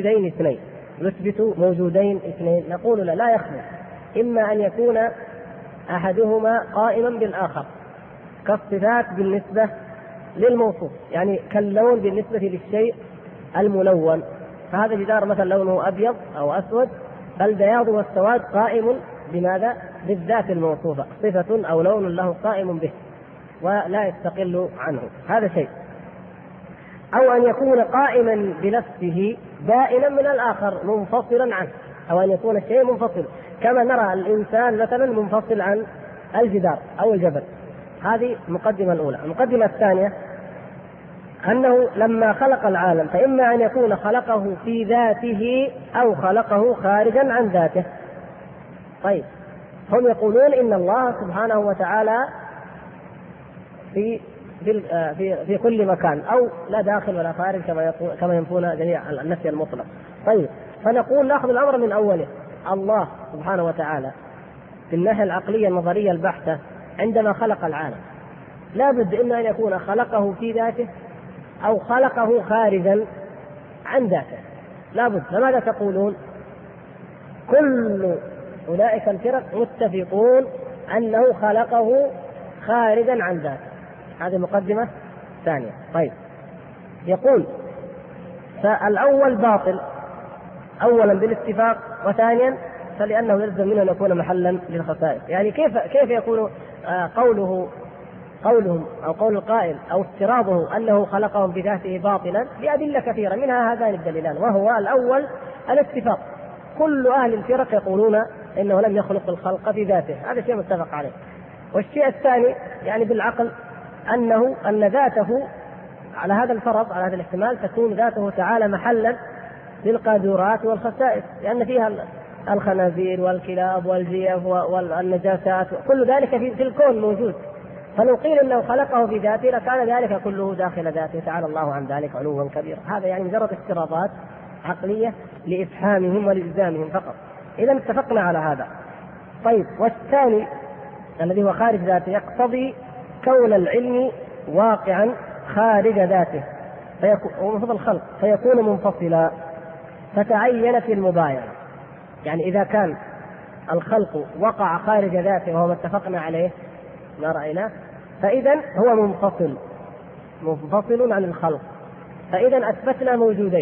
موجودين اثنين نقول لا يخلو، إما أن يكون أحدهما قائما بالآخر كالصفات بالنسبة للموصوف، يعني كاللون بالنسبة للشيء الملون، فهذا جدار مثلا لونه أبيض أو أسود، فالبياض والسواد قائم بماذا؟ بالذات الموصوفة، صفة أو لون له قائم به ولا يستقل عنه، هذا شيء. أو أن يكون قائما بنفسه بائنا من الآخر منفصلا عنه، أو أن يكون الشيء منفصل، كما نرى الإنسان مثلا منفصل عن الجدار أو الجبل. هذه المقدمة الأولى. المقدمة الثانية أنه لما خلق العالم فإما أن يكون خلقه في ذاته أو خلقه خارجا عن ذاته. طيب، هم يقولون إن الله سبحانه وتعالى في كل مكان، أو لا داخل ولا خارج كما ينفون جميع النفي المطلق. طيب، فنقول نأخذ الأمر من أوله. الله سبحانه وتعالى في الناحية العقلية النظرية البحتة عندما خلق العالم لابد إما أن يكون خلقه في ذاته أو خلقه خارجا عن ذاته، لابد. فماذا تقولون؟ كل أولئك الفرق متفقون أنه خلقه خارجا عن ذاته. هذه مقدمة ثانية. طيب، يقول فالأول باطل أولا بالاتفاق، وثانيا فلأنه يلزم منه أن يكون محلا للخصائص. يعني كيف يكون قولهم أو قول القائل أو افتراضه أنه خلقهم بذاته باطلا بأدلة كثيرة، منها هذان الدليلان، وهو الأول الاتفاق. كل أهل الفرق يقولون إنه لم يخلق الخلق بذاته، هذا شيء متفق عليه. والشيء الثاني يعني بالعقل أن ذاته على هذا الفرض، على هذا الاحتمال، تكون ذاته تعالى محلا للقاذورات والخسائس، لأن فيها الخنازير والكلاب والجيف والنجاسات، كل ذلك في الكون موجود. فلو قيل انه خلقه بذاته لكان ذلك كله داخل ذاته، تعالى الله عن ذلك علوا كبيرا. هذا يعني مجرد افتراضات عقلية لإفهامهم ولإلزامهم فقط. إذا اتفقنا على هذا. طيب، والثاني الذي هو خارج ذاته يقتضي كون العلم واقعا خارج ذاته ومفضل الخلق فيكون منفصلا، فتعينت المباينة. يعني إذا كان الخلق وقع خارج ذاته وهو ما اتفقنا عليه ما رأيناه، فإذا هو منفصل عن الخلق. فإذا أثبتنا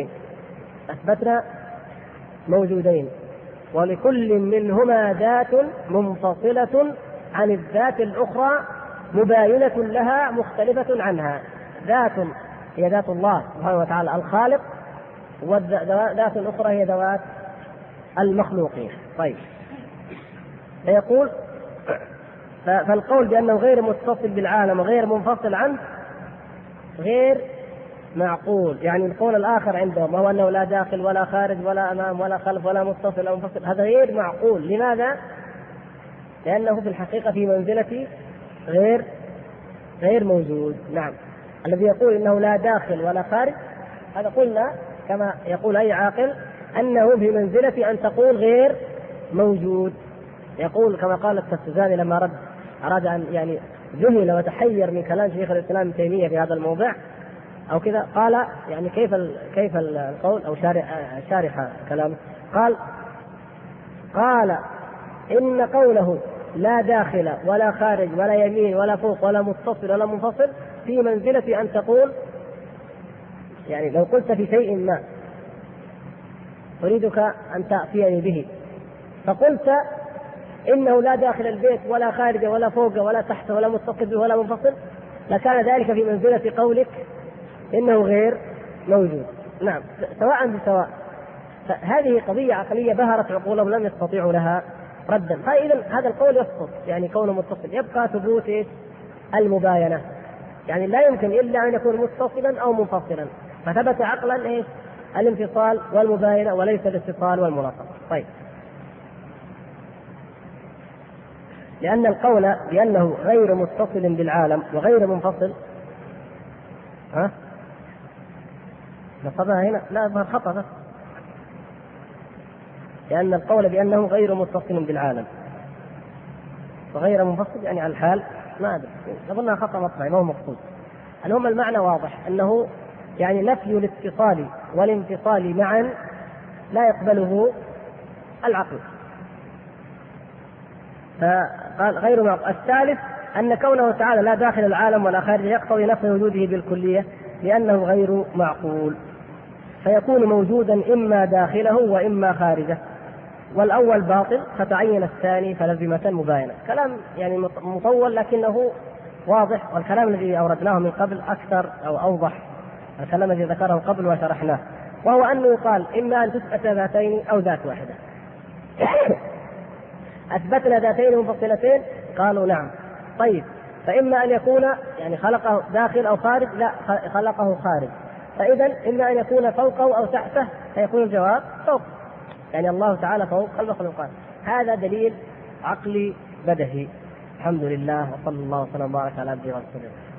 موجودين ولكل منهما ذات منفصلة عن الذات الأخرى مباينة لها مختلفة عنها. ذات هي ذات الله سبحانه وتعالى الخالق، والذات الأخرى هي ذوات المخلوقين. طيب، فيقول فالقول بأنه غير متصل بالعالم وغير منفصل عنه غير معقول. يعني القول الآخر عندهم وهو أنه لا داخل ولا خارج ولا أمام ولا خلف ولا متصل ولا منفصل، هذا غير معقول. لماذا؟ لأنه في الحقيقة في منزلة غير موجود. نعم، الذي يقول إنه لا داخل ولا خارج هذا قلنا كما يقول أي عاقل أنه في منزلة أن تقول غير موجود. يقول كما قال التستزاني لما أراد أن يعني ذهل وتحير من كلام شيخ الإسلام ابن تيمية في هذا الموضع أو كذا، قال يعني كيف القول أو شارح كلامه، قال إن قوله لا داخل ولا خارج ولا يمين ولا فوق ولا متصل ولا منفصل في منزلة أن تقول يعني لو قلت في شيء ما أريدك أن تأتيني به، فقلت إنه لا داخل البيت ولا خارجه ولا فوقه ولا تحته ولا متصل به ولا منفصل، لكان ذلك في منزلة قولك إنه غير موجود. نعم، سواء بسواء. هذه قضية عقلية بهرت عقولهم لم يستطيعوا لها ردا. فإذا هذا القول يسقط، يعني كونه متصل، يبقى ثبوت المباينة، يعني لا يمكن إلا أن يكون متصلا أو منفصلا، فثبت عقلا الانفصال والمباينة وليس الاتصال والملاصقة. طيب، لأن القول بأنه غير متصل بالعالم وغير منفصل نصبها هنا، لا خطأ بس. لأن القول بأنه غير متصل بالعالم وغير منفصل يعني على الحال، ما أدري، أظنها خطأ مطبعي ما هو مقصود. المهم المعنى واضح، أنه يعني نفي الاتصال والانفصال معا لا يقبله العقل. فقال غير معقول. الثالث أن كونه تعالى لا داخل العالم ولا خارجه يقتضي نفي وجوده بالكلية لأنه غير معقول، فيكون موجودا إما داخله وإما خارجه، والأول باطل فتعين الثاني فلزمة مباينة. كلام يعني مطول لكنه واضح، والكلام الذي أوردناه من قبل أكثر أو أوضح الكلام الذي ذكره قبل وشرحناه، وهو أنه يقال إما أن تثبت ذاتين أو ذات واحدة. أثبتنا ذاتين منفصلتين، قالوا نعم. طيب، فإما أن يكون يعني خلقه داخل أو خارج، لا خلقه خارج، فإذا إما أن يكون فوقه أو تحته، فيكون الجواب فوق، يعني الله تعالى فوق المخلوقات. هذا دليل عقلي بدهي. الحمد لله، وصلى الله وسلم وبارك على عبده ورسوله.